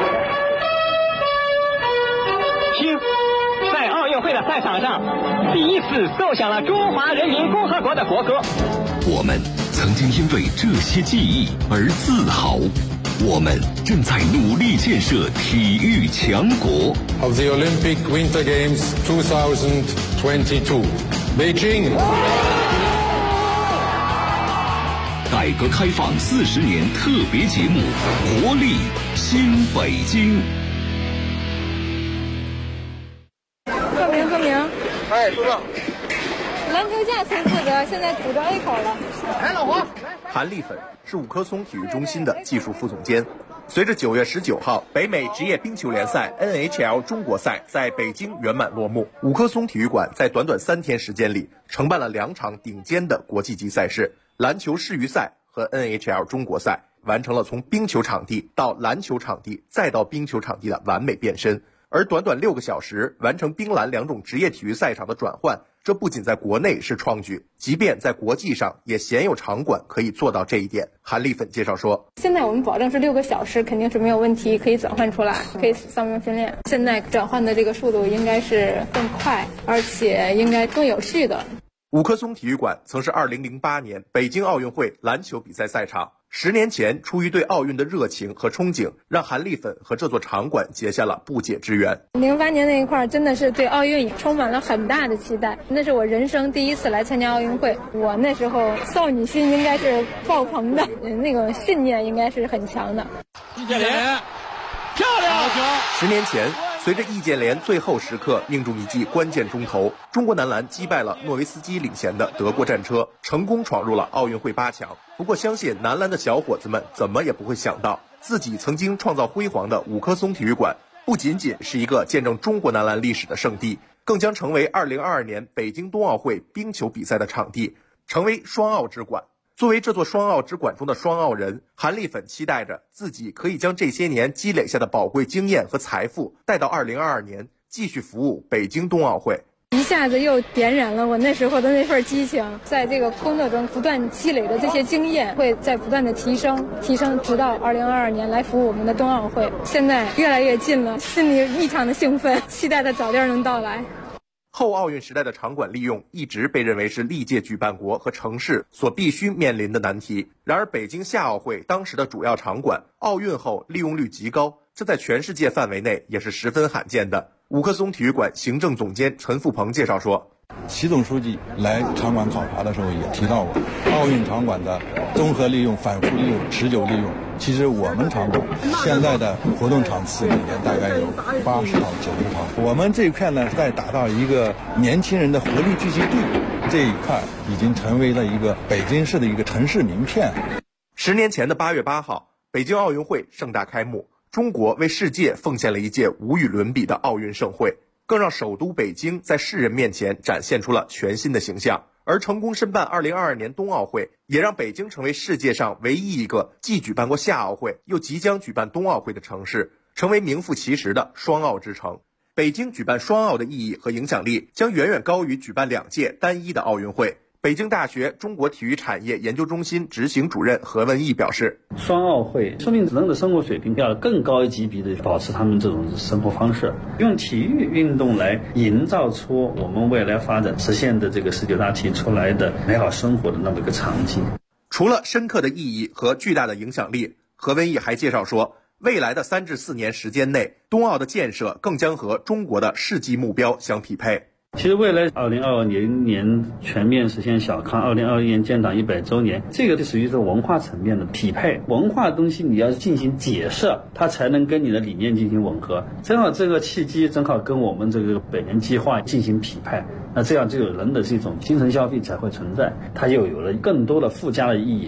听，在奥运会的赛场上，第一次奏响了中华人民共和国的国歌。 我们曾经因为这些记忆而自豪，我们正在努力建设体育强国。 Of the Olympic Winter Games 2022, Beijing。 改革开放40年特别节目《活力新北京》。 贺明， 哎，说吧。 篮球架曾负责，现在堵着 A 口了。 来，老黄。 韩丽粉是五棵松体育中心的技术副总监。随着9月19号北美职业冰球联赛 NHL 中国赛在北京圆满落幕，五棵松体育馆在短短3天时间里承办了2场顶尖的国际级赛事。篮球世预赛和 NHL 中国赛， 完成了从冰球场地到篮球场地再到冰球场地的完美变身，而短短6个小时完成冰篮2种职业体育赛场的转换，这不仅在国内是创举，即便在国际上也鲜有场馆可以做到这一点。韩丽粉介绍说， 现在我们保证是6个小时肯定是没有问题，可以转换出来，可以上面训练。现在转换的这个速度应该是更快，而且应该更有序的。 五棵松体育馆曾是2008年北京奥运会篮球比赛赛场。10年前，出于对奥运的热情和憧憬，让韩丽粉和这座场馆结下了不解之缘。 08年那一块真的是对奥运充满了很大的期待，那是我人生第一次来参加奥运会，我那时候少女心应该是爆棚的，那个信念应该是很强的。 易建联，漂亮 ！10年前，随着易建联最后时刻命中一记关键中投，中国男篮击败了诺维斯基领衔的德国战车，成功闯入了奥运会8强。不过，相信男篮的小伙子们怎么也不会想到，自己曾经创造辉煌的五棵松体育馆，不仅仅是一个见证中国男篮历史的圣地，更将成为2022年北京冬奥会冰球比赛的场地，成为双奥之馆。作为这座双奥之馆中的双奥人，韩丽粉期待着自己可以将这些年积累下的宝贵经验和财富带到2022年，继续服务北京冬奥会。 一下子又点燃了我那时候的那份激情，在这个工作中不断积累的这些经验会在不断的提升，直到2022年来服务我们的冬奥会。现在越来越近了，心里异常的兴奋，期待它早点能到来。 后奥运时代的场馆利用一直被认为是历届举办国和城市所必须面临的难题。然而，北京夏奥会当时的主要场馆，奥运后利用率极高，这在全世界范围内也是十分罕见的。五棵松体育馆行政总监陈富鹏介绍说， 习总书记来场馆考察的时候也提到过，奥运场馆的综合利用、反复利用、持久利用。其实我们场馆现在的活动场次里面大概有80到90场，我们这一块呢在打造一个年轻人的活力聚集地，这一块已经成为了一个北京市的一个城市名片。 10年前的8月8号，北京奥运会盛大开幕，中国为世界奉献了一届无与伦比的奥运盛会，更让首都北京在世人面前展现出了全新的形象。而成功申办2022年冬奥会，也让北京成为世界上唯一一个既举办过夏奥会又即将举办冬奥会的城市，成为名副其实的双奥之城。北京举办双奥的意义和影响力将远远高于举办2届单一的奥运会。北京大学中国体育产业研究中心执行主任何文义表示， 双奥会说明人们的生活水平要更高一级别的保持他们这种生活方式，用体育运动来营造出我们未来发展实现的这个19大提出来的美好生活的那么一个场景。 除了深刻的意义和巨大的影响力，何文义还介绍说，未来的3至4年时间内，冬奥的建设更将和中国的世纪目标相匹配。 其实未来2020年全面实现小康，2021年建党100周年，这个就属于是文化层面的匹配。文化的东西你要进行解释，它才能跟你的理念进行吻合。正好这个契机正好跟我们这个100年计划进行匹配，那这样就有人的这种精神消费才会存在，它又有了更多的附加的意义。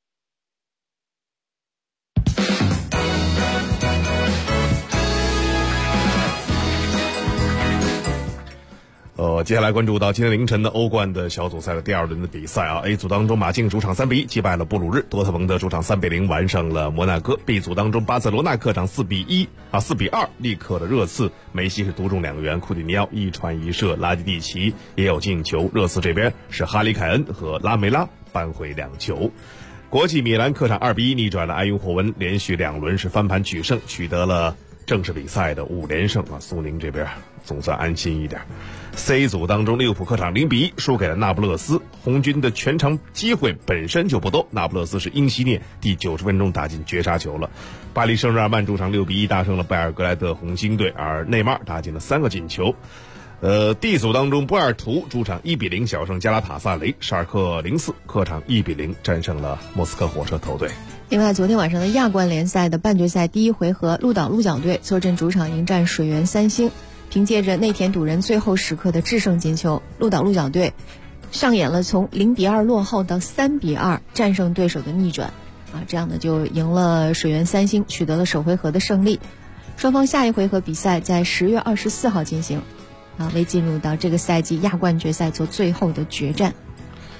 接下来关注到今天凌晨的欧冠的小组赛的第2轮的比赛啊。A 组当中，马竞主场3-1击败了布鲁日，多特蒙德主场3-0完胜了摩纳哥。B 组当中，巴塞罗那客场4-2力克了热刺，梅西是独中2个圆，库蒂尼奥一传一射，拉基蒂奇也有进球。热刺这边是哈里凯恩和拉梅拉扳回2球。国际米兰客场2-1逆转了埃因霍温，连续2轮是翻盘取胜，取得了正式比赛的5连胜啊。苏宁这边总算安心一点。C 组当中，利物浦客场0-1输给了那不勒斯，红军的全场机会本身就不多，那不勒斯是因西涅第90分钟打进绝杀球了。巴黎圣日耳曼主场6-1大胜了拜尔格莱德红星队，而内马尔打进了3个进球。D 组当中，波尔图主场1-0小胜加拉塔萨雷，沙尔克04客场1-0战胜了莫斯科火车头队。 另外，昨天晚上的亚冠联赛的半决赛第1回合，鹿岛鹿角队坐镇主场迎战水原三星，凭借着内田笃人最后时刻的制胜进球，鹿岛鹿角队上演了从0-2落后到3-2战胜对手的逆转啊，这样的就赢了水原三星，取得了首回合的胜利。双方下一回合比赛在10月24号进行啊，为进入到这个赛季亚冠决赛做最后的决战。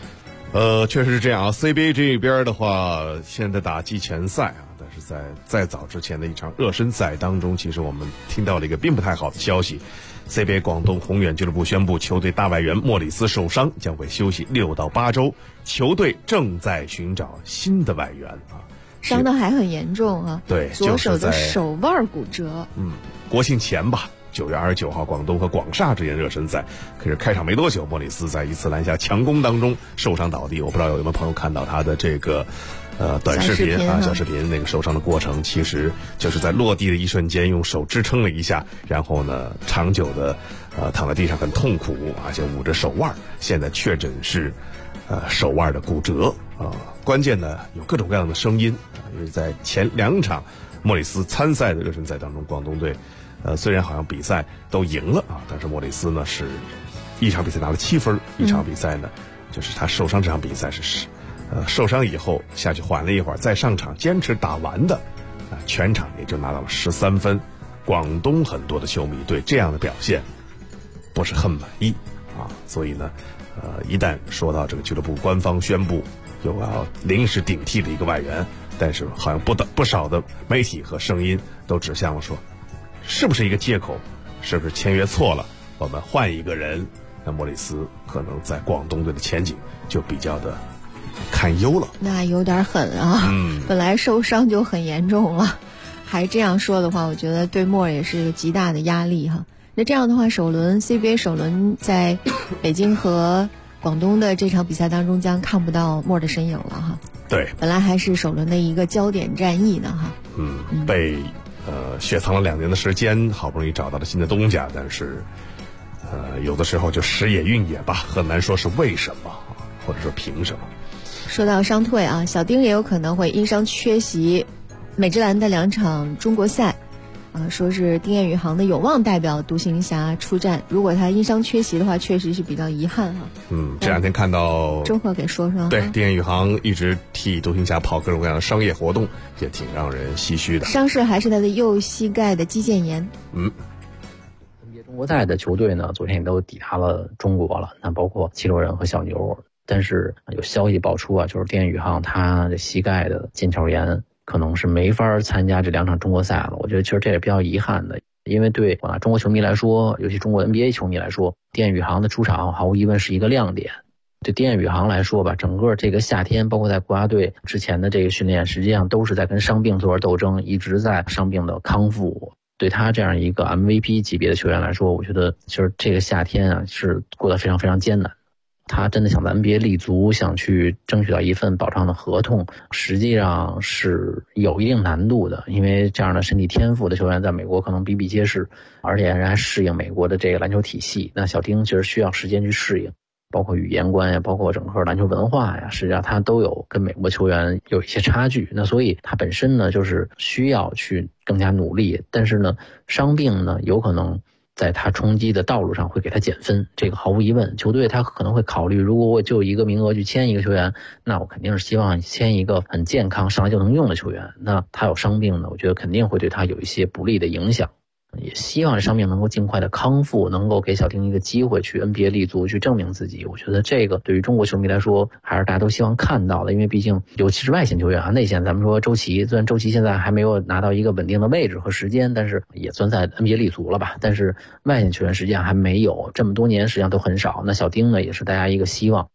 确实是这样啊。CBA 这边的话，现在打季前赛啊，但是在再早之前的一场热身赛当中，其实我们听到了一个并不太好的消息。CBA 广东宏远俱乐部宣布，球队大外援莫里斯受伤，将会休息6到8周。球队正在寻找新的外援啊。 伤得还很严重啊。 对， 左手的手腕骨折。 国庆前吧。9月29号，广东和广厦之间热身赛，可是开场没多久，莫里斯在一次篮下强攻当中受伤倒地。我不知道有没有朋友看到他的这个短视频啊，小视频。那个受伤的过程其实就是在落地的一瞬间用手支撑了一下，然后呢长久的躺在地上很痛苦，而且捂着手腕，现在确诊是手腕的骨折啊。关键呢有各种各样的声音因为在前2场莫里斯参赛的热身赛当中，广东队虽然好像比赛都赢了啊，但是莫里斯呢是一场比赛拿了7分，一场比赛呢就是他受伤这场比赛是受伤以后下去缓了一会儿再上场坚持打完的全场也就拿到了13分。广东很多的球迷对这样的表现不是很满意啊，所以呢一旦说到这个俱乐部官方宣布有要临时顶替的一个外援，但是好像不少的媒体和声音都指向了说是不是一个借口，是不是签约错了，我们换一个人，那莫里斯可能在广东队的前景就比较的堪忧了。 那有点狠啊，本来受伤就很严重了，还这样说的话，我觉得对莫也是一个极大的压力哈。那这样的话CBA 首轮在北京和广东的这场比赛当中将看不到莫的身影了哈。 对， 本来还是首轮的一个焦点战役呢哈。 被雪藏了2年的时间，好不容易找到了新的东家，但是有的时候就时也运也吧，很难说是为什么或者说凭什么。 说到伤退啊，小丁也有可能会因伤缺席美职篮的2场中国赛说是丁彦雨航的有望代表独行侠出战，如果他因伤缺席的话确实是比较遗憾哈。 这2天看到周贺给说说。 对，丁彦雨航一直替独行侠跑各种各样的商业活动，也挺让人唏嘘的。 伤势还是他的右膝盖的肌腱炎。 NBA 中国赛的球队呢，昨天也都抵达了中国了，那包括七六人和小牛。但是有消息爆出就是丁彦雨航他的膝盖的腱鞘炎可能是没法参加这2场中国赛了。我觉得其实这也比较遗憾的，因为对中国球迷来说，尤其中国 NBA 球迷来说，丁彦雨航的出场毫无疑问是一个亮点。对丁彦雨航来说吧，整个这个夏天，包括在国家队之前的这个训练，实际上都是在跟伤病做着斗争，一直在伤病的康复。对他这样一个 MVP 级别的球员来说，我觉得其实这个夏天是过得非常非常艰难。他真的想在 NBA 立足，想去争取到一份保障的合同，实际上是有一定难度的，因为这样的身体天赋的球员在美国可能比比皆是，而且仍然适应美国的这个篮球体系。那小丁其实需要时间去适应，包括语言观呀，包括整个篮球文化呀，实际上他都有跟美国球员有一些差距。那所以他本身呢，就是需要去更加努力，但是呢，伤病呢，有可能在他冲击的道路上会给他减分，这个毫无疑问。球队他可能会考虑，如果我就一个名额去签一个球员，那我肯定是希望签一个很健康上来就能用的球员。那他有伤病呢，我觉得肯定会对他有一些不利的影响。也希望这伤病能够尽快的康复，能够给小丁一个机会去 NBA 立足，去证明自己。我觉得这个对于中国球迷来说还是大家都希望看到的，因为毕竟尤其是外线球员内线咱们说周琦，虽然周琦现在还没有拿到一个稳定的位置和时间，但是也算在 NBA 立足了吧。但是外线球员实际上还没有，这么多年实际上都很少。那小丁呢，也是大家一个希望。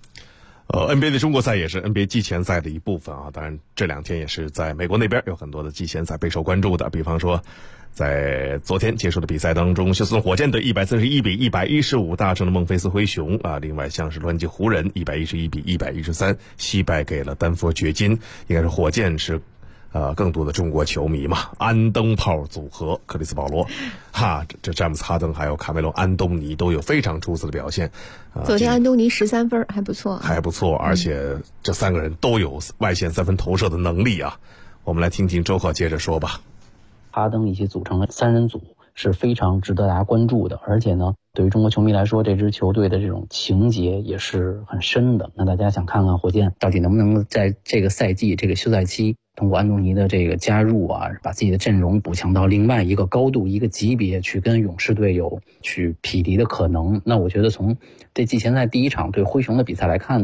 NBA 的中国赛也是 NBA 季前赛的一部分啊，当然这2天也是在美国那边有很多的季前赛备受关注的，比方说在昨天结束的比赛当中，休斯顿火箭队141-115大胜了孟菲斯灰熊啊，另外像是洛杉矶湖人111-113惜败给了丹佛掘金。应该是火箭是更多的中国球迷嘛，安登炮组合，克里斯保罗这詹姆斯哈登还有卡梅隆安东尼都有非常出色的表现。 昨天安东尼13分还不错， 而且这3个人都有外线3分投射的能力啊。我们来听听周浩接着说吧。 哈登一起组成了3人组是非常值得大家关注的，而且呢，对于中国球迷来说，这支球队的这种情结也是很深的。那大家想看看火箭到底能不能在这个赛季这个休赛期通过安东尼的这个加入啊，把自己的阵容补强到另外一个高度一个级别，去跟勇士队有去匹敌的可能。那我觉得从这季前赛第1场对灰熊的比赛来看呢，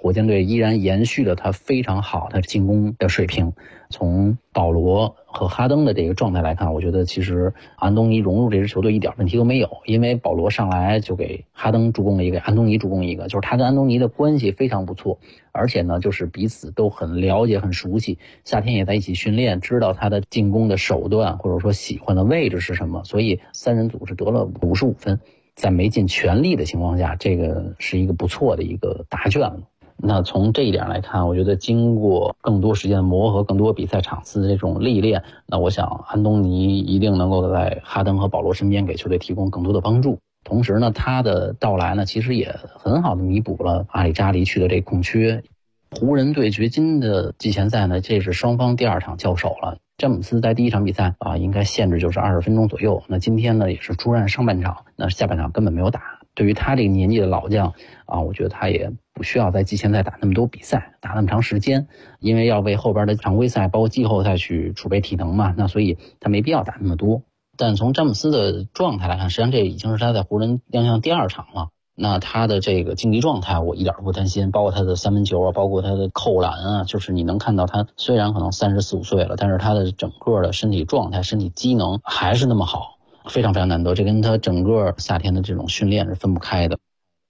火箭队依然延续了他非常好的进攻的水平。从保罗和哈登的这个状态来看，我觉得其实安东尼融入这支球队一点问题都没有，因为保罗上来就给哈登助攻了一个，安东尼助攻一个，就是他跟安东尼的关系非常不错，而且呢就是彼此都很了解很熟悉，夏天也在一起训练，知道他的进攻的手段或者说喜欢的位置是什么，所以三人组是得了55分，在没尽全力的情况下，这个是一个不错的一个答卷了。那从这一点来看，我觉得经过更多时间的磨合，更多比赛场次的这种历练，那我想安东尼一定能够在哈登和保罗身边给球队提供更多的帮助。同时呢，他的到来呢，其实也很好的弥补了阿里扎离去的这空缺。湖人对掘金的季前赛呢，这是双方第2场交手了。詹姆斯在第1场比赛应该限制就是20分钟左右。那今天呢，也是出战上半场，那下半场根本没有打。对于他这个年纪的老将我觉得他也不需要在季前赛打那么多比赛，打那么长时间，因为要为后边的常规赛包括季后赛去储备体能嘛，那所以他没必要打那么多。但从詹姆斯的状态来看，实际上这已经是他在湖人亮相第2场了。那他的这个竞技状态我一点都不担心，包括他的三分球包括他的扣篮就是你能看到他虽然可能34、5岁了，但是他的整个的身体状态身体机能还是那么好，非常非常难得，这跟他整个夏天的这种训练是分不开的。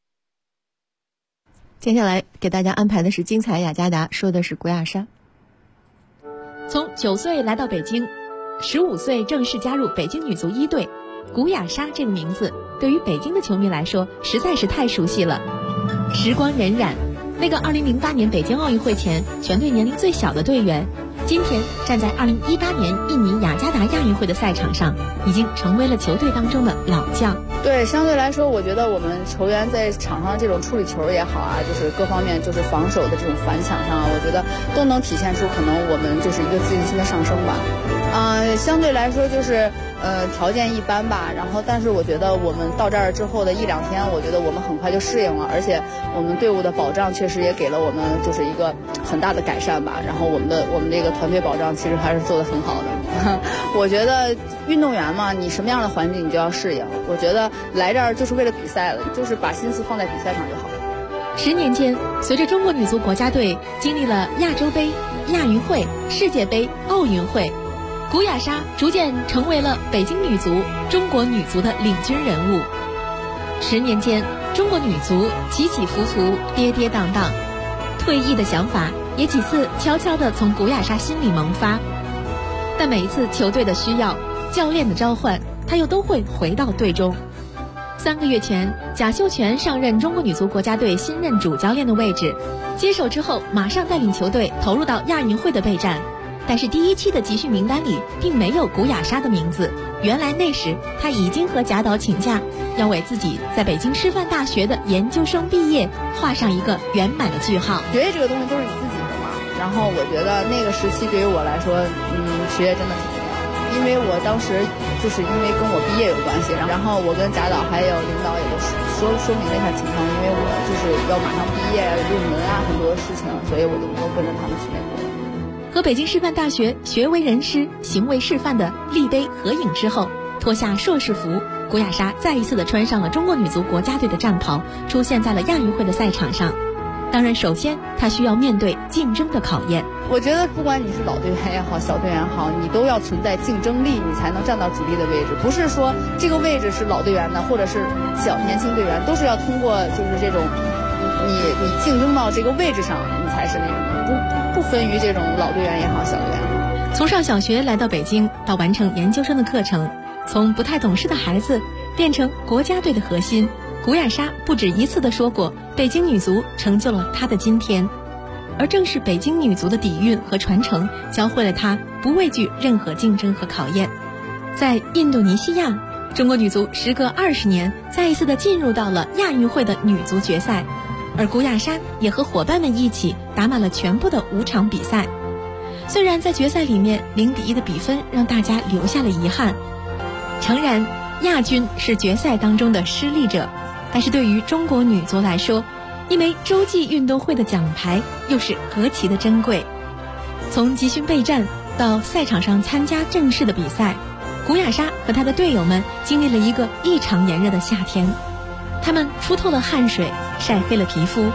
接下来给大家安排的是精彩雅加达，说的是古雅莎。 从9岁来到北京，15岁正式加入北京女足1队，古雅莎这个名字对于北京的球迷来说实在是太熟悉了。时光荏苒，那个2008年北京奥运会前全队年龄最小的队员，今天站在2018年印尼雅加达亚运会的赛场上，已经成为了球队当中的老将。 对，相对来说我觉得我们球员在场上这种处理球也好就是各方面就是防守的这种反抢上我觉得都能体现出可能我们就是一个自信心的上升吧。相对来说就是条件一般吧，然后但是我觉得我们到这儿之后的1-2天，我觉得我们很快就适应了，而且我们队伍的保障确实也给了我们就是一个很大的改善吧。然后我们这个团队保障其实还是做得很好的。我觉得运动员嘛，你什么样的环境你就要适应。我觉得来这儿就是为了比赛了，就是把心思放在比赛上就好。 10年间，随着中国女足国家队经历了亚洲杯、亚运会、世界杯、奥运会，古雅莎逐渐成为了北京女足、中国女足的领军人物。10年间，中国女足起起伏伏、跌跌宕宕，退役的想法也几次悄悄地从古雅莎心里萌发。但每一次球队的需要、教练的召唤，她又都会回到队中。3个月前，贾秀全上任中国女足国家队新任主教练的位置，接手之后马上带领球队投入到亚运会的备战。但是第1期的集训名单里并没有古雅莎的名字，原来那时她已经和贾导请假，要为自己在北京师范大学的研究生毕业画上一个圆满的句号。 学业这个东西都是你自己的嘛，然后我觉得那个时期对于我来说，学业真的挺重要的，因为我当时就是因为跟我毕业有关系，然后我跟贾导还有领导也都说明了一下情况，因为我就是要马上毕业论文很多事情，所以我就没有跟着他们去美国。 和北京师范大学学为人师、行为示范的立碑合影之后，脱下硕士服，古雅莎再一次的穿上了中国女足国家队的战袍，出现在了亚运会的赛场上。当然，首先她需要面对竞争的考验。 我觉得不管你是老队员也好，小队员也好，你都要存在竞争力，你才能站到主力的位置。不是说这个位置是老队员的，或者是年轻队员，都是要通过就是这种你竞争到这个位置上，你才是那种不分于这种老队员也好，小队员也好。 从上小学来到北京，到完成研究生的课程，从不太懂事的孩子变成国家队的核心，古雅莎不止一次地说过，北京女足成就了她的今天。而正是北京女足的底蕴和传承，教会了她不畏惧任何竞争和考验。在印度尼西亚，中国女足时隔20年再一次地进入到了亚运会的女足决赛，而古雅莎也和伙伴们一起打满了全部的5场比赛。虽然在决赛里面0-1的比分让大家留下了遗憾，诚然亚军是决赛当中的失利者，但是对于中国女足来说，一枚洲际运动会的奖牌又是何其的珍贵。从集训备战到赛场上参加正式的比赛，古雅莎和她的队友们经历了一个异常炎热的夏天，他们出透了汗水，晒黑了皮肤，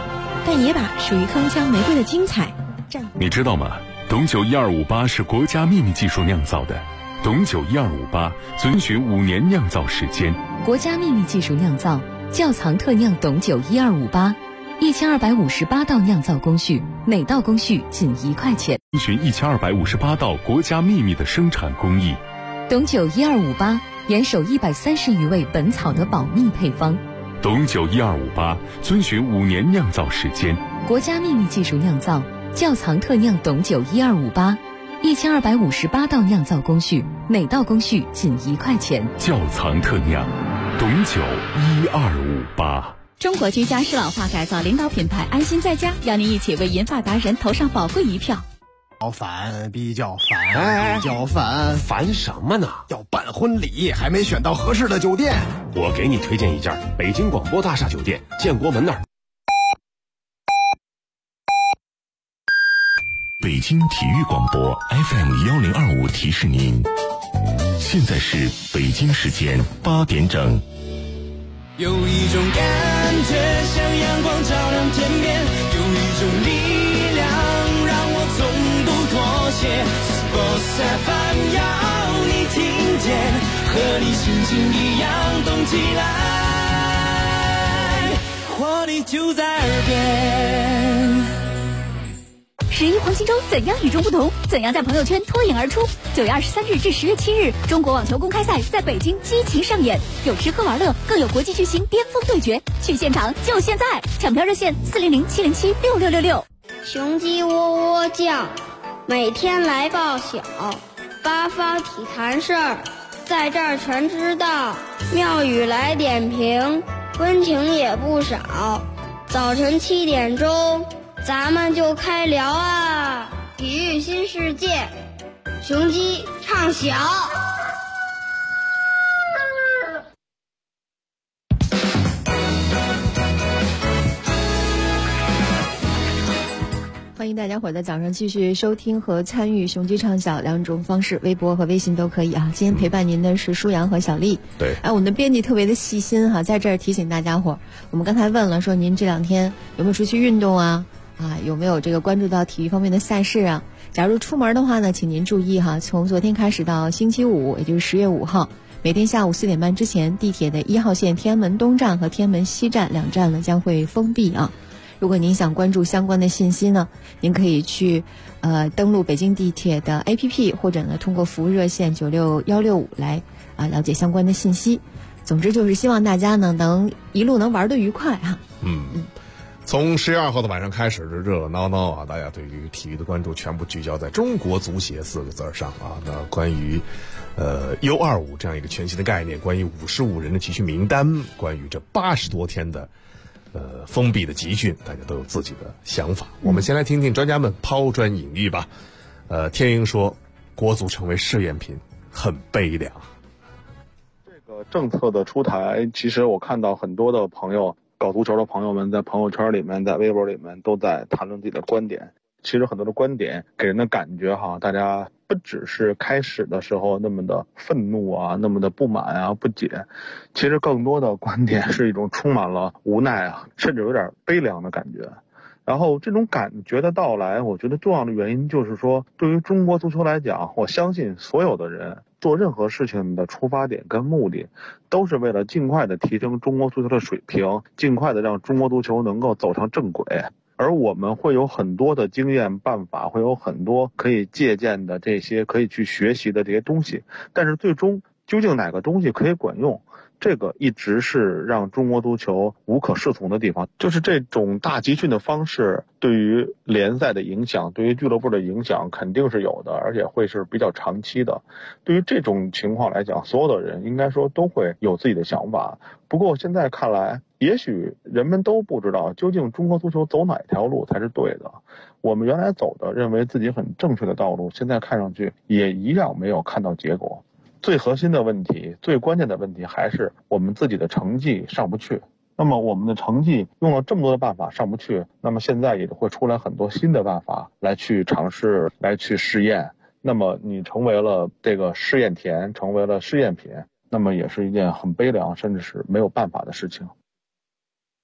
但也把属于铿锵玫瑰的精彩。 你知道吗？董酒1258是国家秘密技术酿造的。董酒1258遵循5年酿造时间， 国家秘密技术酿造，窖藏特酿董酒1258，1258道酿造工序，每道工序仅1块钱。 遵循1258道国家秘密的生产工艺。 董酒1258严守130余味本草的保密配方。 董酒1258遵循5年酿造时间， 国家秘密技术酿造，窖藏特酿董酒1258，1258道酿造工序，每道工序仅1块钱。 窖藏特酿董酒1258。 中国居家适老化改造领导品牌安心在家，邀您一起为银发达人投上宝贵一票。 比较烦， 烦什么呢？ 要办婚礼还没选到合适的酒店。 我给你推荐一家北京广播大厦酒店，建国门那儿。 北京体育广播 FM1025提示您，现在是北京时间8点整。 有一种感觉像阳光照亮天边，有一种力量让我从不妥协。Sports FM 要你听见，和你心情一样动起来，活力就在耳边。 11黄金周怎样与众不同？怎样在朋友圈脱颖而出？9月23日至10月7日，中国网球公开赛在北京激情上演，有吃喝玩乐，更有国际巨星巅峰对决。去现场就现在！抢票热线400-707-6666。 雄鸡喔喔叫，每天来报晓，八方体坛事儿，在这儿全知道。庙宇来点评，温情也不少。早晨7点钟。咱们就开聊啊！体育新世界，雄鸡唱响。 欢迎大家伙在早上继续收听和参与雄鸡唱晓2种方式，微博和微信都可以啊。今天陪伴您的是舒阳和小丽。 对， 我们的编辑特别的细心哈，在这儿提醒大家伙，我们刚才问了说您这2天有没有出去运动啊？有没有这个关注到体育方面的赛事啊？假如出门的话呢，请您注意哈，从昨天开始到星期五，也就是10月5号，每天下午4点半之前，地铁的1号线天安门东站和天安门西站2站呢将会封闭啊。如果您想关注相关的信息呢，您可以去登录北京地铁的 APP， 或者呢通过服务热线96165来了解相关的信息。总之就是希望大家呢能一路能玩得愉快哈。 从10月2号的晚上开始，热热闹闹啊，大家对于体育的关注全部聚焦在中国足协4个字上啊。那关于U25这样一个全新的概念，关于55人的集训名单，关于这80多天的封闭的集训，大家都有自己的想法。我们先来听听专家们抛砖引玉吧。天鹰说，国足成为试验品，很悲凉。 这个政策的出台，其实我看到很多的朋友，搞足球的朋友们在朋友圈里面，在微博里面都在谈论自己的观点。其实很多的观点给人的感觉哈，大家不只是开始的时候那么的愤怒啊，那么的不满啊、不解，其实更多的观点是一种充满了无奈啊，甚至有点悲凉的感觉。然后这种感觉的到来，我觉得重要的原因就是说，对于中国足球来讲，我相信所有的人做任何事情的出发点跟目的，都是为了尽快的提升中国足球的水平，尽快的让中国足球能够走上正轨。而我们会有很多的经验办法，会有很多可以借鉴的这些可以去学习的这些东西，但是最终究竟哪个东西可以管用，这个一直是让中国足球无可适从的地方。就是这种大集训的方式对于联赛的影响，对于俱乐部的影响肯定是有的，而且会是比较长期的。对于这种情况来讲，所有的人应该说都会有自己的想法。不过现在看来，也许人们都不知道究竟中国足球走哪条路才是对的。我们原来走的认为自己很正确的道路，现在看上去也一样没有看到结果。最核心的问题，最关键的问题还是我们自己的成绩上不去。那么我们的成绩用了这么多的办法上不去，那么现在也会出来很多新的办法来去尝试，来去试验。那么你成为了这个试验田，成为了试验品，那么也是一件很悲凉甚至是没有办法的事情。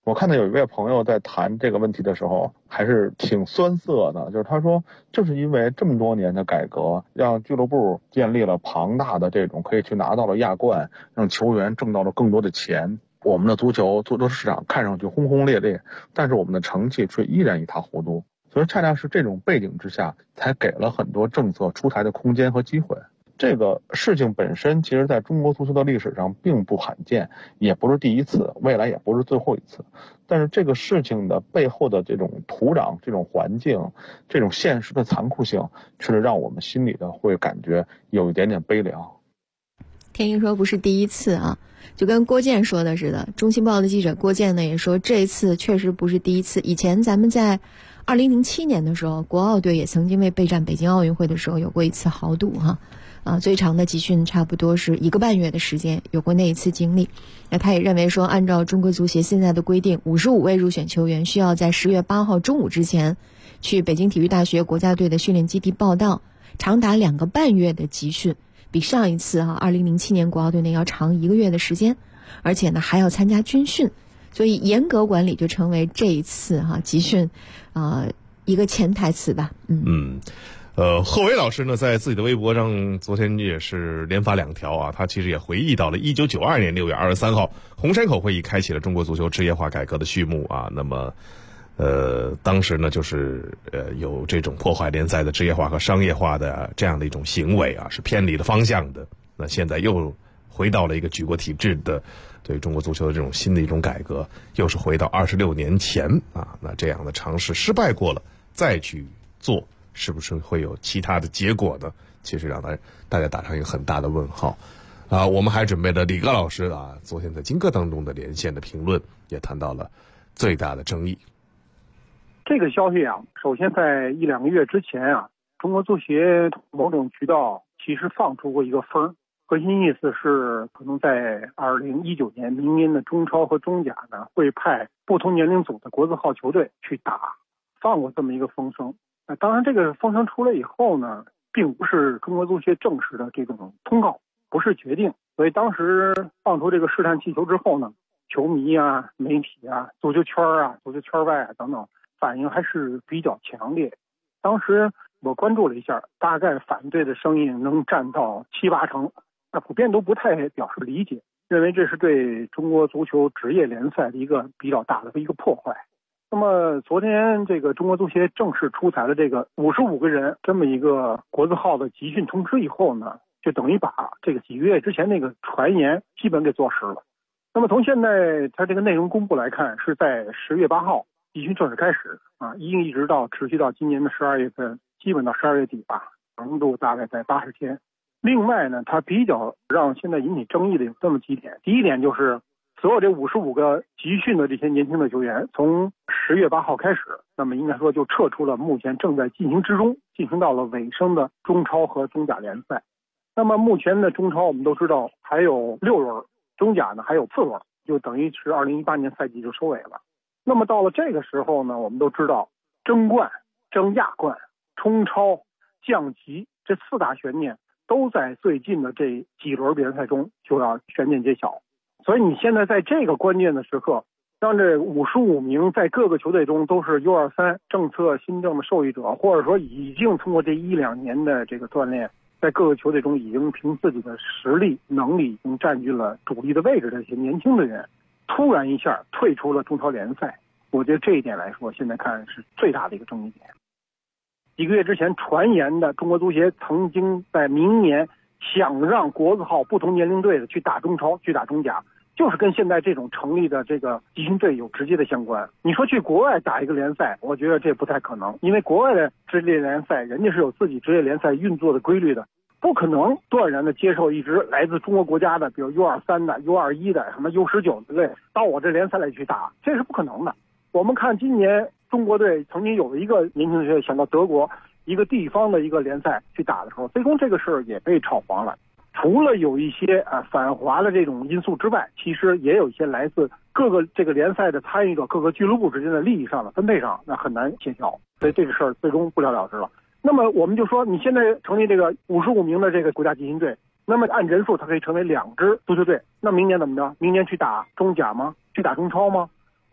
我看到有一位朋友在谈这个问题的时候还是挺酸涩的，就是他说就是因为这么多年的改革，让俱乐部建立了庞大的这种可以去拿到了亚冠，让球员挣到了更多的钱，我们的足球市场看上去轰轰烈烈，但是我们的成绩却依然一塌糊涂。所以恰恰是这种背景之下，才给了很多政策出台的空间和机会。这个事情本身其实在中国足球的历史上并不罕见，也不是第一次，未来也不是最后一次。但是这个事情的背后的这种土壤、这种环境、这种现实的残酷性，却是让我们心里的会感觉有一点点悲凉。 天鹰说不是第一次啊，就跟郭健说的似的。中新报的记者郭健呢也说，这一次确实不是第一次。以前咱们在2007年的时候，国奥队也曾经为备战北京奥运会的时候有过一次豪赌哈。最长的集训差不多是1个半月的时间，有过那一次经历。那他也认为说，按照中国足协现在的规定，55位入选球员需要在10月8号中午之前去北京体育大学国家队的训练基地报到，长达2个半月的集训，比上一次2007年国奥队要长1个月的时间，而且呢还要参加军训，所以严格管理就成为这一次集训一个潜台词吧。 贺炜老师呢，在自己的微博上昨天也是连发2条啊，他其实也回忆到了1992年6月23号红山口会议开启了中国足球职业化改革的序幕啊。那么当时呢就是有这种破坏联赛的职业化和商业化的这样的一种行为啊，是偏离了方向的。那现在又回到了一个举国体制的对中国足球的这种新的一种改革，又是回到26年前啊。那这样的尝试失败过了，再去做，是不是会有其他的结果呢？其实让大家打上一个很大的问号啊。我们还准备了李戈老师啊，昨天在金歌当中的连线的评论，也谈到了最大的争议。 这个消息啊，首先在1-2个月之前啊，中国足协某种渠道其实放出过一个风，核心意思是可能在2019年明年的中超和中甲呢，会派不同年龄组的国字号球队去打，放过这么一个风声。当然这个风声出来以后呢，并不是中国足协正式的这种通告，不是决定。所以当时放出这个试探气球之后呢，球迷啊、媒体啊、足球圈啊、足球圈外啊等等反应还是比较强烈。当时我关注了一下，大概反对的声音能占到7-8成，普遍都不太表示理解，认为这是对中国足球职业联赛的一个比较大的一个破坏。那么昨天这个中国足协正式出台了这个55个人这么一个国字号的集训通知以后呢，就等于把这个几个月之前那个传言基本给坐实了。那么从现在它这个内容公布来看，是在10月8号集训正式开始啊，一直到持续到今年的12月份，基本到12月底吧，长度大概在80天。另外呢，它比较让现在引起争议的有这么几点。第一点就是所有这55个集训的这些年轻的球员，从10月8号开始，那么应该说就撤出了目前正在进行之中、进行到了尾声的中超和中甲联赛。那么目前的中超我们都知道还有6轮，中甲呢还有4轮，就等于是2018年赛季就收尾了。那么到了这个时候呢，我们都知道争冠、争亚冠、冲超、降级这4大悬念都在最近的这几轮联赛中就要悬念揭晓。所以你现在在这个关键的时刻，让这55名在各个球队中都是 U23 政策新政的受益者，或者说已经通过这1-2年的这个锻炼，在各个球队中已经凭自己的实力能力已经占据了主力的位置的这些年轻的人，突然一下退出了中超联赛，我觉得这一点来说现在看是最大的一个争议点。几个月之前传言的中国足协曾经在明年想让国字号不同年龄队的去打中超、去打中甲，就是跟现在这种成立的这个集训队有直接的相关。你说去国外打一个联赛，我觉得这不太可能，因为国外的职业联赛人家是有自己职业联赛运作的规律的，不可能断然的接受一支来自中国国家的，比如 U23 的、U21 的、什么 U19 之类到我这联赛来去打，这是不可能的。我们看今年中国队曾经有一个年轻队想到德国一个地方的一个联赛去打的时候，最终这个事儿也被炒黄了。除了有一些反华的这种因素之外，其实也有一些来自各个这个联赛的参与者、各个俱乐部之间的利益上的分配上，那很难协调，所以这个事儿最终不了了之了。那么我们就说，你现在成立这个55名的这个国家集训队，那么按人数它可以成为2支足球队，那明年怎么着？明年去打中甲吗？去打中超吗？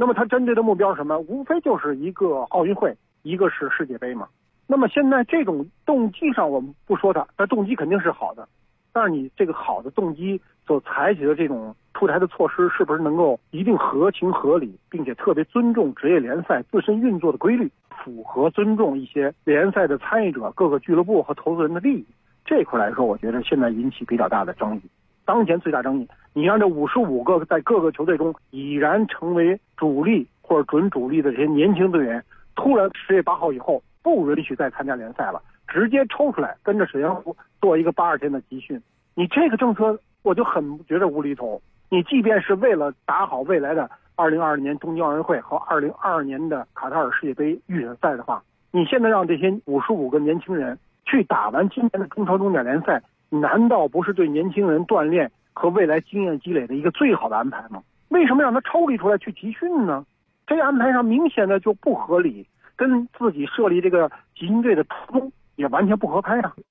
那么他针对的目标是什么？无非就是一个奥运会，一个是世界杯嘛。那么现在这种动机上我们不说它，但动机肯定是好的。但是你这个好的动机所采取的这种出台的措施，是不是能够一定合情合理，并且特别尊重职业联赛自身运作的规律，符合尊重一些联赛的参与者、各个俱乐部和投资人的利益？这一块来说，我觉得现在引起比较大的争议。当前最大争议，你让这55个在各个球队中已然成为主力或者准主力的这些年轻队员，突然10月8号以后不允许再参加联赛了，直接抽出来跟着沈阳湖做一个82天的集训，你这个政策我就很觉得无厘头。你即便是为了打好未来的2022年东京奥运会和2022年的卡塔尔世界杯预选赛的话，你现在让这些55个年轻人去打完今年的中超中甲联赛，难道不是对年轻人锻炼和未来经验积累的一个最好的安排吗？为什么让他抽离出来去集训呢？这个安排上明显的就不合理，跟自己设立这个集训队的初衷也完全不合拍啊。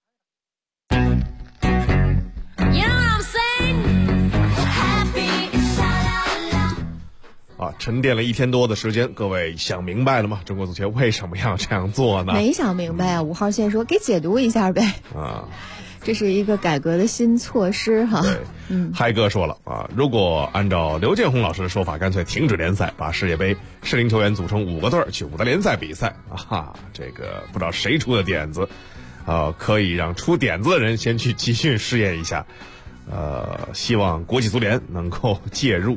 沉淀了1天多的时间，各位想明白了吗？中国足协为什么要这样做呢？ 没想明白啊！5号线说给解读一下呗。这是一个改革的新措施哈。 对，嗨哥说了如果按照刘建宏老师的说法，干脆停止联赛，把世界杯适龄球员组成5个队去5大联赛比赛这个不知道谁出的点子可以让出点子的人先去集训试验一下，希望国际足联能够介入。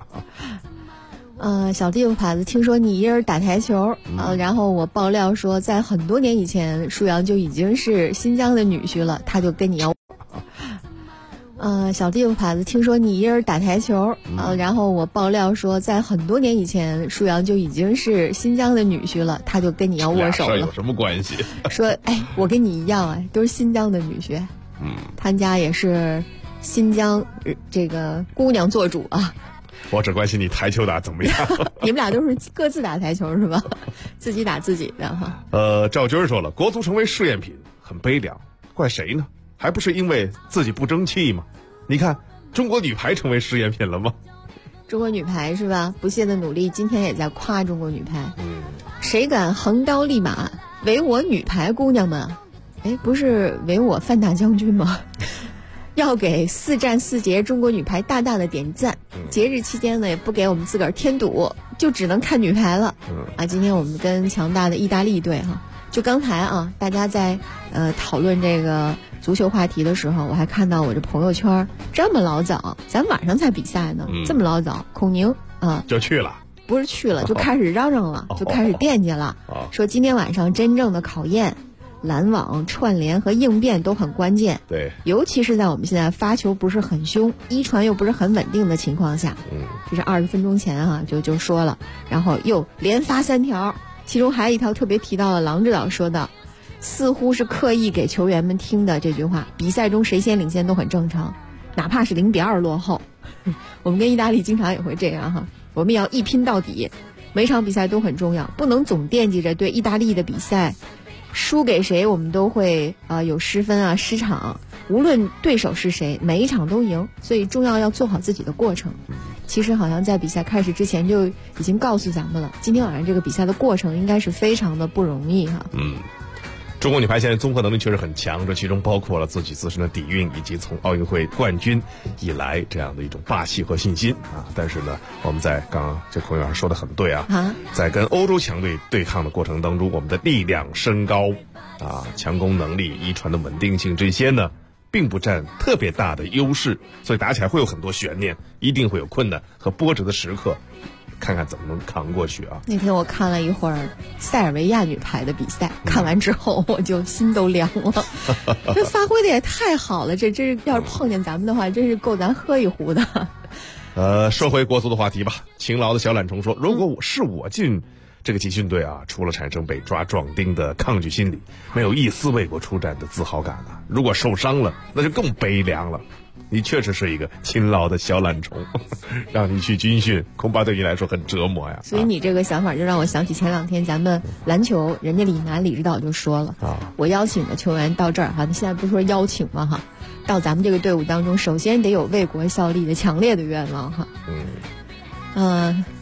小地方牌子，听说你一人打台球然后我爆料说，在很多年以前，舒阳就已经是新疆的女婿了，他就跟你要。小地方牌子，听说你一人打台球然后我爆料说，在很多年以前，舒阳就已经是新疆的女婿了，他就跟你要握手了。 有什么关系？ 说，我跟你一样都是新疆的女婿。他家也是新疆这个姑娘做主啊。 我只关心你台球打怎么样。 你们俩都是各自打台球是吧？自己打自己的哈。 赵军说了，国足成为试验品很悲凉，怪谁呢？还不是因为自己不争气吗？你看中国女排成为试验品了吗？ 中国女排是吧？不懈的努力，今天也在夸中国女排。谁敢横刀立马唯我女排姑娘们？不是唯我范大将军吗？要给4战4捷中国女排大大的点赞。节日期间呢，也不给我们自个儿添堵，就只能看女排了。今天我们跟强大的意大利队就刚才大家在讨论这个足球话题的时候，我还看到我这朋友圈这么老早，咱晚上才比赛呢，这么老早，孔宁就去了。 不是去了，就开始嚷嚷了，就开始惦记了，说今天晚上真正的考验。拦网、串联和应变都很关键， 对， 尤其是在我们现在发球不是很凶，一传又不是很稳定的情况下，这是20分钟前就说了，然后又连发3条，其中还有一条特别提到了郎指导说的，似乎是刻意给球员们听的这句话，比赛中谁先领先都很正常，哪怕是0-2落后，我们跟意大利经常也会这样我们也要一拼到底，每场比赛都很重要，不能总惦记着对意大利的比赛。输给谁我们都会有失分失场，无论对手是谁，每一场都赢，所以重要要做好自己的过程。其实好像在比赛开始之前就已经告诉咱们了，今天晚上这个比赛的过程应该是非常的不容易中国女排现在综合能力确实很强，这其中包括了自己自身的底蕴，以及从奥运会冠军以来这样的一种霸气和信心但是呢，我们在刚刚这孔老师说的很对在跟欧洲强队对抗的过程当中，我们的力量、身高强攻能力、一传的稳定性这些呢，并不占特别大的优势，所以打起来会有很多悬念，一定会有困难和波折的时刻。看看怎么能扛过去那天我看了一会儿塞尔维亚女排的比赛，看完之后我就心都凉了。这发挥的也太好了，这要是碰见咱们的话，真是够咱喝一壶的。 说回国足的话题吧。勤劳的小懒虫说，如果我进这个集训队除了产生被抓壮丁的抗拒心理，没有一丝为国出战的自豪感如果受伤了，那就更悲凉了。你确实是一个勤劳的小懒虫，让你去军训，恐怕对你来说很折磨呀。 所以你这个想法就让我想起前2天咱们篮球，人家李楠李指导就说了我邀请的球员到这儿你现在不是说邀请吗到咱们这个队伍当中，首先得有为国效力的强烈的愿望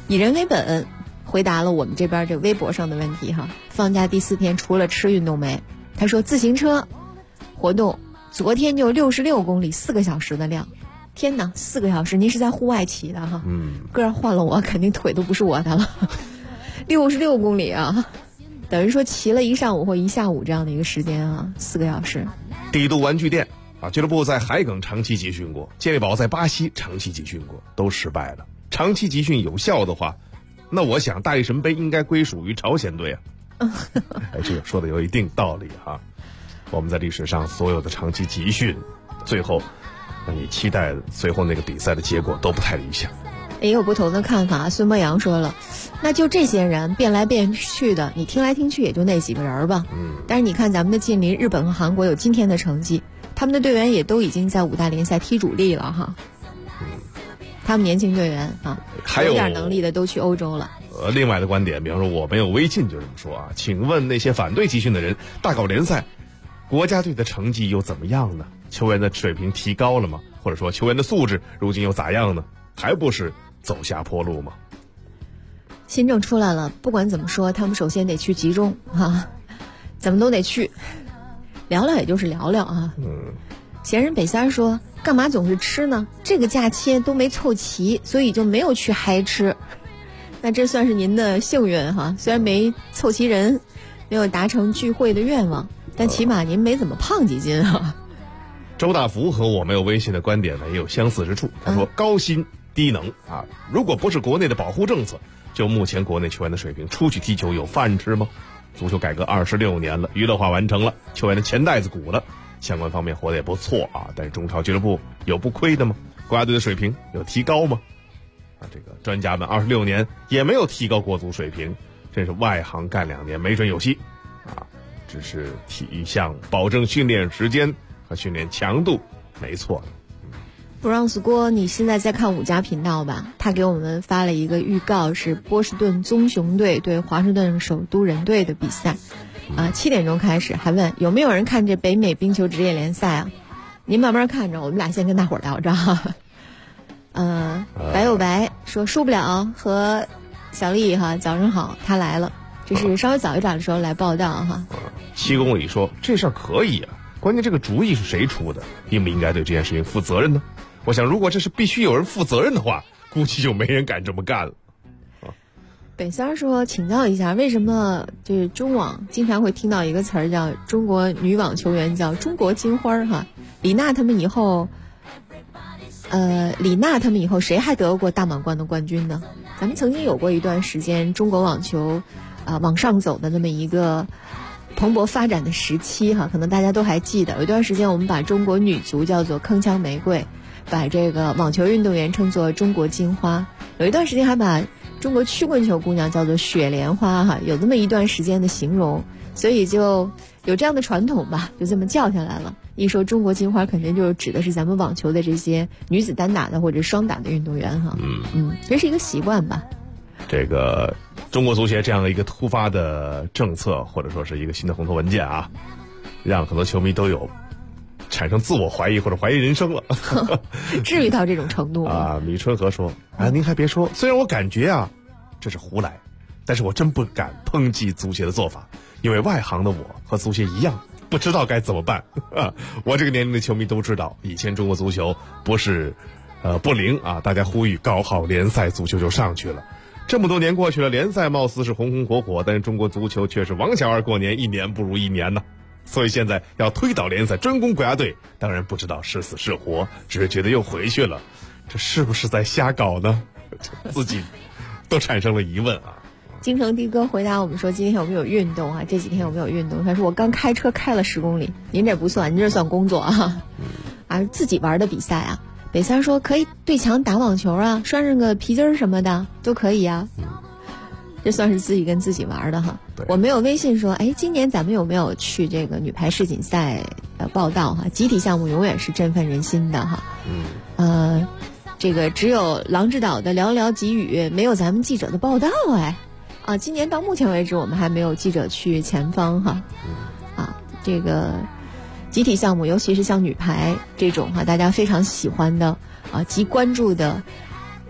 以人为本，回答了我们这边这微博上的问题哈。放假第4天除了吃运动没？他说自行车活动昨天就66公里4个小时的量，天哪，4个小时！您是在户外骑的哈？个儿换了我肯定腿都不是我的了。66公里啊，等于说骑了1上午或1下午这样的一个时间啊，4个小时。 帝都玩具店啊，俱乐部在海埂长期集训过，健力宝在巴西长期集训过，都失败了。长期集训有效的话，那我想大力神杯应该归属于朝鲜队啊。这个说的有一定道理哈。我们在历史上所有的长期集训，最后你期待最后那个比赛的结果都不太理想。 也有不同的看法。孙博洋说了，那就这些人变来变去的，你听来听去也就那几个人吧。但是你看咱们的近邻日本和韩国有今天的成绩，他们的队员也都已经在5大联赛踢主力了哈。他们年轻队员啊，还有点能力的都去欧洲了。 另外的观点，比方说我没有微信就这么说啊，请问那些反对集训的人，大搞联赛，国家队的成绩又怎么样呢？球员的水平提高了吗？或者说球员的素质如今又咋样呢？还不是走下坡路吗？ 新政出来了，不管怎么说，他们首先得去集中哈，怎么都得去聊聊，也就是聊聊啊。闲人北三说，干嘛总是吃呢？这个假期都没凑齐，所以就没有去嗨吃。那这算是您的幸运哈，虽然没凑齐人，没有达成聚会的愿望，但起码您没怎么胖几斤哈。 周大福和我没有微信的观点呢也有相似之处。他说高薪低能啊，如果不是国内的保护政策，就目前国内球员的水平，出去踢球有饭吃吗？足球改革26年了，娱乐化完成了，球员的钱袋子鼓了，相关方面活得也不错啊。但是中超俱乐部有不亏的吗？国家队的水平有提高吗？这个专家们26年也没有提高国足水平，真是外行干2年没准有戏啊！只是体育项保证训练时间和训练强度没错的。 布朗斯郭，你现在在看5家频道吧？他给我们发了一个预告，是波士顿棕熊队对华盛顿首都人队的比赛7点钟开始，还问有没有人看这北美冰球职业联赛啊？您慢慢看着，我们俩先跟大伙儿聊着哈。白有白说输不了，和小丽哈早上好，他来了，这是稍微早一点的时候来报道哈。 7公里说这事儿可以啊，关键这个主意是谁出的，应不应该对这件事情负责任呢？我想如果这是必须有人负责任的话，估计就没人敢这么干了。 北三说请教一下，为什么就是中网经常会听到一个词儿叫中国女网球员叫中国金花哈？李娜他们以后谁还得过大满贯的冠军呢？咱们曾经有过一段时间中国网球往上走的那么一个蓬勃发展的时期哈，可能大家都还记得，有一段时间我们把中国女足叫做铿锵玫瑰，把这个网球运动员称作中国金花，有一段时间还把中国曲棍球姑娘叫做雪莲花哈，有那么一段时间的形容，所以就有这样的传统吧，就这么叫下来了。一说中国金花，肯定就指的是咱们网球的这些女子单打的或者双打的运动员哈。这是一个习惯吧。 这个中国足协这样的一个突发的政策，或者说是一个新的红头文件啊，让很多球迷都有产生自我怀疑或者怀疑人生了。 至于到这种程度啊？米春和说您还别说，虽然我感觉啊这是胡来，但是我真不敢抨击足协的做法，因为外行的我和足协一样不知道该怎么办。我这个年龄的球迷都知道，以前中国足球不是不灵啊，大家呼吁搞好联赛，足球就上去了。这么多年过去了，联赛貌似是红红火火，但是中国足球却是王小二过年，一年不如一年呢。所以现在要推倒联赛，专攻国家队，当然不知道是死是活，只是觉得又回去了，这是不是在瞎搞呢？自己都产生了疑问啊。 京城的哥回答我们说，今天有没有运动啊？这几天有没有运动？他说我刚开车开了10公里，您这不算，您这算工作啊。自己玩的比赛啊。北三说可以对墙打网球啊，拴上个皮筋什么的都可以啊。这算是自己跟自己玩的哈。我没有微信说，今年咱们有没有去这个女排世锦赛报道哈？集体项目永远是振奋人心的哈。这个只有郎指导的寥寥几语，没有咱们记者的报道今年到目前为止我们还没有记者去前方哈。这个集体项目，尤其是像女排这种大家非常喜欢的极关注的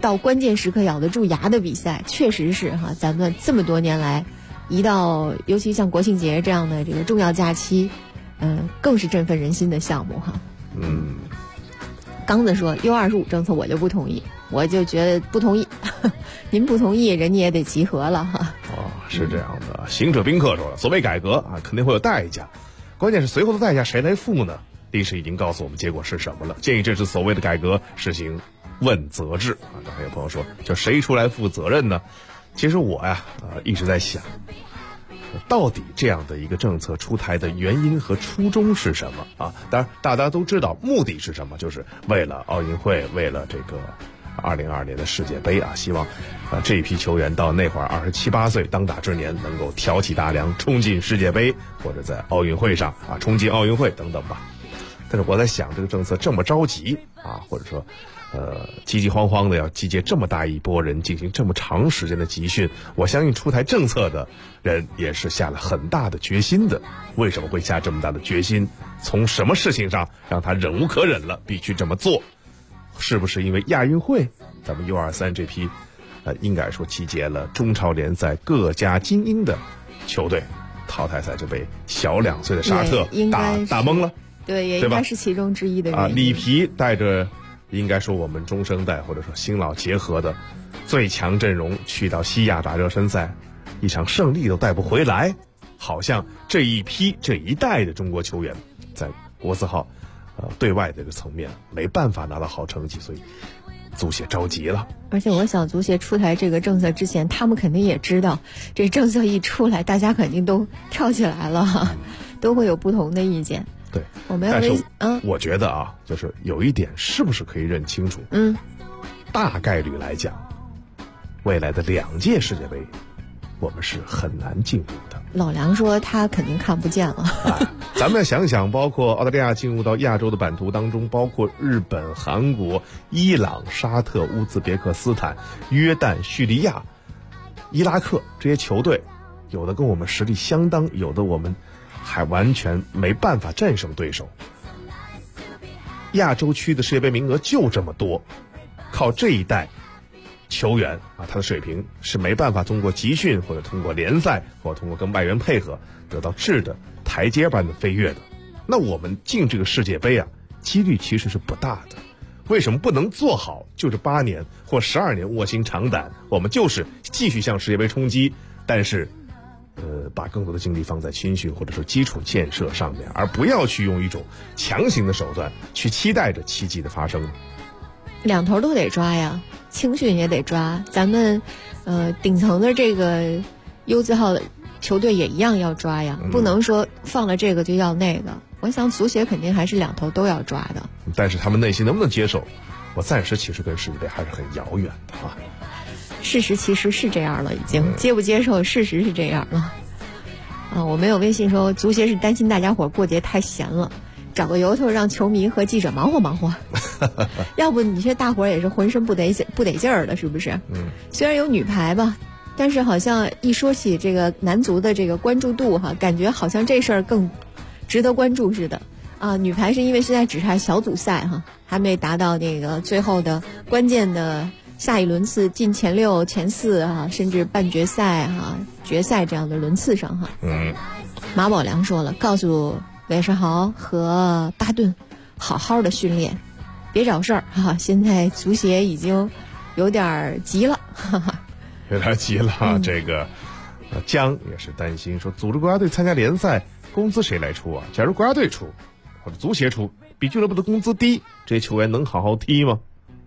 到关键时刻咬得住牙的比赛，确实是哈，咱们这么多年来，一到尤其像国庆节这样的这个重要假期，更是振奋人心的项目哈。刚子说 U25 政策我就不同意，我就觉得不同意，您不同意，人家也得集合了哈。 是这样的。行者宾客说了，所谓改革啊，肯定会有代价，关键是随后的代价谁来付呢？历史已经告诉我们结果是什么了。建议这次所谓的改革实行问责制啊。刚才有朋友说，就谁出来负责任呢？其实我呀，一直在想，到底这样的一个政策出台的原因和初衷是什么啊？当然，大家都知道目的是什么，就是为了奥运会，为了这个2022年的世界杯啊，希望这一批球员到那会儿27、8岁当打之年，能够挑起大梁，冲进世界杯，或者在奥运会上啊冲进奥运会等等吧。但是我在想，这个政策这么着急啊，或者说急急慌慌的要集结这么大一波人进行这么长时间的集训，我相信出台政策的人也是下了很大的决心的。为什么会下这么大的决心？从什么事情上让他忍无可忍了，必须这么做？是不是因为亚运会，咱们 U23 这批应该说集结了中超联赛各家精英的球队，淘汰赛就被小2岁的沙特打懵了。 对，也应该是其中之一的原因。 里皮带着应该说我们中生代或者说新老结合的最强阵容去到西亚打热身赛，一场胜利都带不回来，好像这一代的中国球员在国字号对外的这个层面没办法拿到好成绩，所以足协着急了。 而且我想足协出台这个政策之前，他们肯定也知道这政策一出来，大家肯定都跳起来了，都会有不同的意见。 对， 但是我觉得啊，就是有一点是不是可以认清楚？大概率来讲，未来的2届世界杯，我们是很难进入的。 老梁说他肯定看不见了。 咱们想想，包括澳大利亚进入到亚洲的版图当中，包括日本、韩国、伊朗、沙特、乌兹别克斯坦、约旦、叙利亚、伊拉克这些球队，有的跟我们实力相当，有的我们还完全没办法战胜对手。亚洲区的世界杯名额就这么多，靠这一代球员啊，他的水平是没办法通过集训或者通过联赛或者通过跟外援配合得到质的台阶般的飞跃的。那我们进这个世界杯啊，几率其实是不大的。为什么不能做好就是8年或12年卧薪尝胆，我们就是继续向世界杯冲击，但是把更多的精力放在青训或者说基础建设上面，而不要去用一种强行的手段去期待着奇迹的发生。 两头都得抓呀，青训也得抓，咱们顶层的这个优字号的球队也一样要抓呀，不能说放了这个就要那个。我想足协肯定还是两头都要抓的， 但是他们内心能不能接受，我暂时其实跟世界杯还是很遥远的啊。 事实其实是这样了，已经接不接受，事实是这样了。我们有微信说，足协是担心大家伙过节太闲了，找个由头让球迷和记者忙活忙活。要不你这大伙也是浑身不得劲儿的，是不是？虽然有女排吧，但是好像一说起这个男足的这个关注度哈，感觉好像这事儿更值得关注似的啊。女排是因为现在只差小组赛哈，还没达到那个最后的关键的下一轮次进前6、前4哈，甚至半决赛哈、决赛这样的轮次上哈。马宝良说了，告诉韦世豪和巴顿好好的训练，别找事儿哈。现在足协已经有点急了，哈哈， 有点急了。这个江也是担心说，组织国家队参加联赛，工资谁来出啊？假如国家队出或者足协出，比俱乐部的工资低，这些球员能好好踢吗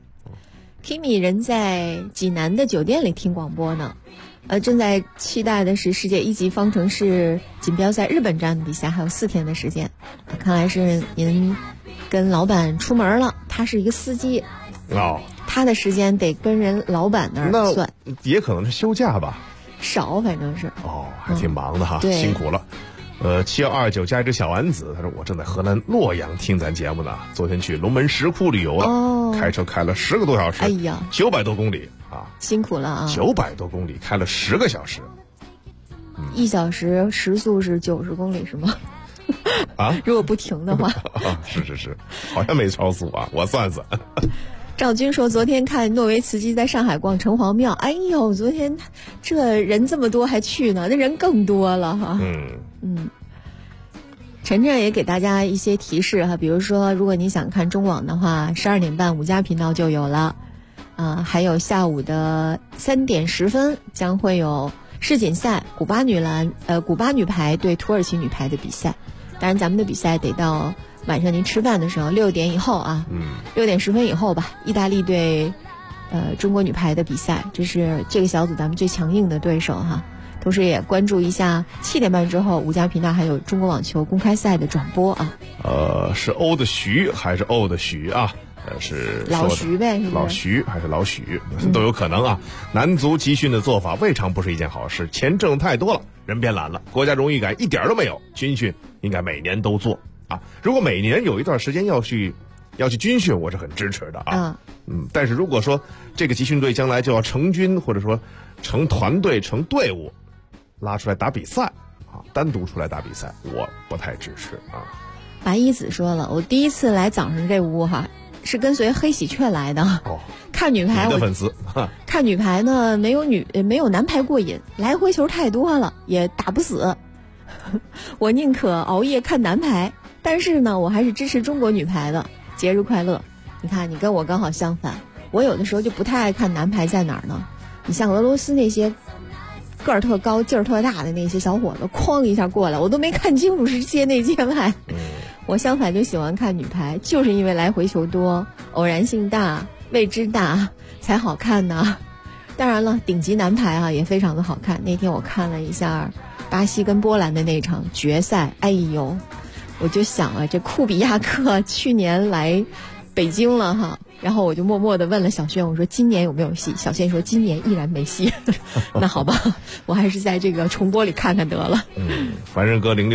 ？Kimi 人在济南的酒店里听广播呢，正在期待的是世界1级方程式锦标赛日本站的比赛，还有4天的时间。看来是您跟老板出门了，他是一个司机他的时间得跟人老板那儿算， 也可能是休假吧， 少反正是还挺忙的哈，辛苦了。7129加一只小丸子，他说我正在河南洛阳听咱节目呢，昨天去龙门石窟旅游了，开车开了10个多小时， 哎呀 ，900多公里啊， 辛苦了啊 ，900多公里开了10个小时 ，1小时时速是90公里是吗？ 啊， 如果不停的话， 是，好像没超速啊，我算算。 赵军说，昨天看诺维茨基在上海逛城隍庙，哎呦，昨天这人这么多还去呢，那人更多了哈。晨晨也给大家一些提示哈，比如说，如果你想看中网的话，12点半5家频道就有了，还有下午的3点10分将会有世锦赛古巴女排对土耳其女排的比赛。当然，咱们的比赛得到晚上您吃饭的时候6点以后啊，6点10分以后吧。意大利对中国女排的比赛，这是这个小组咱们最强硬的对手哈。同时也关注一下7点半之后5家频道还有中国网球公开赛的转播啊。 是欧的徐还是欧的徐啊？是老徐呗，是老徐还是老许都有可能啊。男足集训的做法未尝不是一件好事，钱挣太多了，人变懒了，国家荣誉感一点都没有。军训应该每年都做啊。如果每年有一段时间要去军训，我是很支持的啊。但是如果说这个集训队将来就要成军，或者说成团队成队伍拉出来打比赛啊，单独出来打比赛，我不太支持啊。 白一子说了，我第一次来早上这屋哈，是跟随黑喜鹊来的。看女排， 你的粉丝。 看女排呢，没有男排过瘾，来回球太多了，也打不死。我宁可熬夜看男排，但是呢，我还是支持中国女排的。节日快乐！你看，你跟我刚好相反，我有的时候就不太爱看男排在哪儿呢？你像俄罗斯那些个儿特高、劲儿特大的那些小伙子，哐一下过来，我都没看清楚是界内界外。我相反就喜欢看女排，就是因为来回球多，偶然性大，未知大，才好看呢。当然了，顶级男排啊也非常的好看。那天我看了一下巴西跟波兰的那场决赛，哎呦，我就想啊，这库比亚克去年来北京了哈，然后我就默默地问了小轩，我说今年有没有戏？小轩说今年依然没戏。那好吧，我还是在这个重播里看看得了。 凡人哥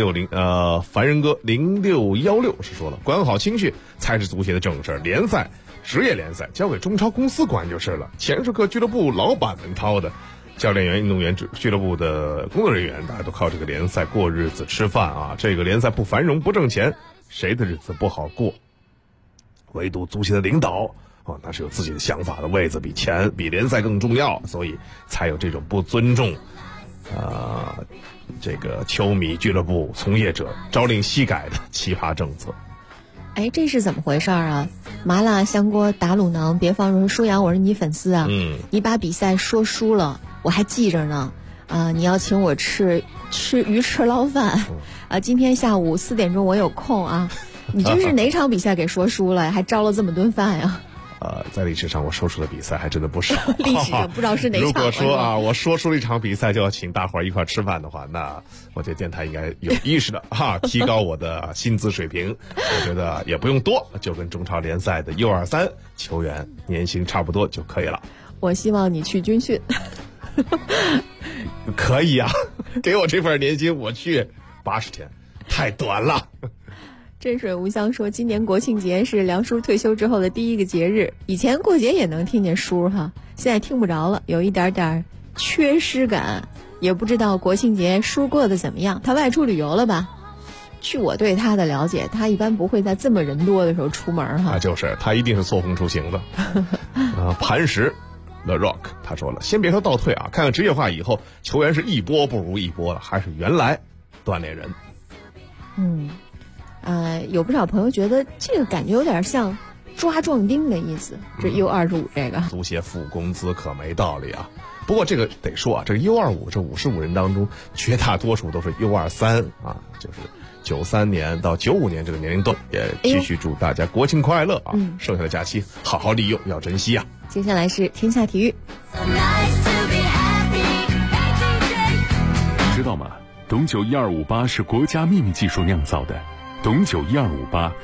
0616是说了，管好情绪才是足协的正事，联赛职业联赛交给中超公司管就是了，钱是各俱乐部老板们掏的，教练员、运动员、俱乐部的工作人员，大家都靠这个联赛过日子吃饭啊。这个联赛不繁荣不挣钱，谁的日子不好过？唯独足协的领导那是有自己的想法的，位子比钱比联赛更重要，所以才有这种不尊重这个球迷、俱乐部从业者朝令夕改的奇葩政策。 哎，这是怎么回事啊？麻辣香锅打卤囊，别放入舒阳，我是你粉丝啊。你把比赛说输了，我还记着呢。你要请我吃鱼翅捞饭今天下午4点钟我有空啊。你这是哪场比赛给说输了，还招了这么顿饭呀？ 在历史上我说出的比赛还真的不少。 历史上不知道是哪场。 如果说我说出了一场比赛就要请大伙儿一块吃饭的话，那我觉得电台应该有意识的提高我的薪资水平。我觉得也不用多，就跟中超联赛的U23球员年薪差不多就可以了。 我希望你去军训。 可以啊，给我这份年薪我去80天，太短了。 真水无香说，今年国庆节是梁叔退休之后的第一个节日，以前过节也能听见叔哈，现在听不着了，有一点点缺失感，也不知道国庆节叔过得怎么样，他外出旅游了吧？据我对他的了解，他一般不会在这么人多的时候出门哈。 就是他一定是错峰出行的。磐石 The Rock 他说了，先别说倒退啊，看看职业化以后，球员是一波不如一波了，还是原来锻炼人。 有不少朋友觉得这个感觉有点像抓壮丁的意思，这 U25 这个足协付工资可没道理啊。不过这个得说啊，这个 U25 这55人当中，绝大多数都是 U23啊，就是93年到95年这个年龄段。也继续祝大家国庆快乐啊！剩下的假期好好利用，要珍惜啊。 接下来是天下体育。 知道吗？董酒1258是国家秘密技术酿造的，董酒1258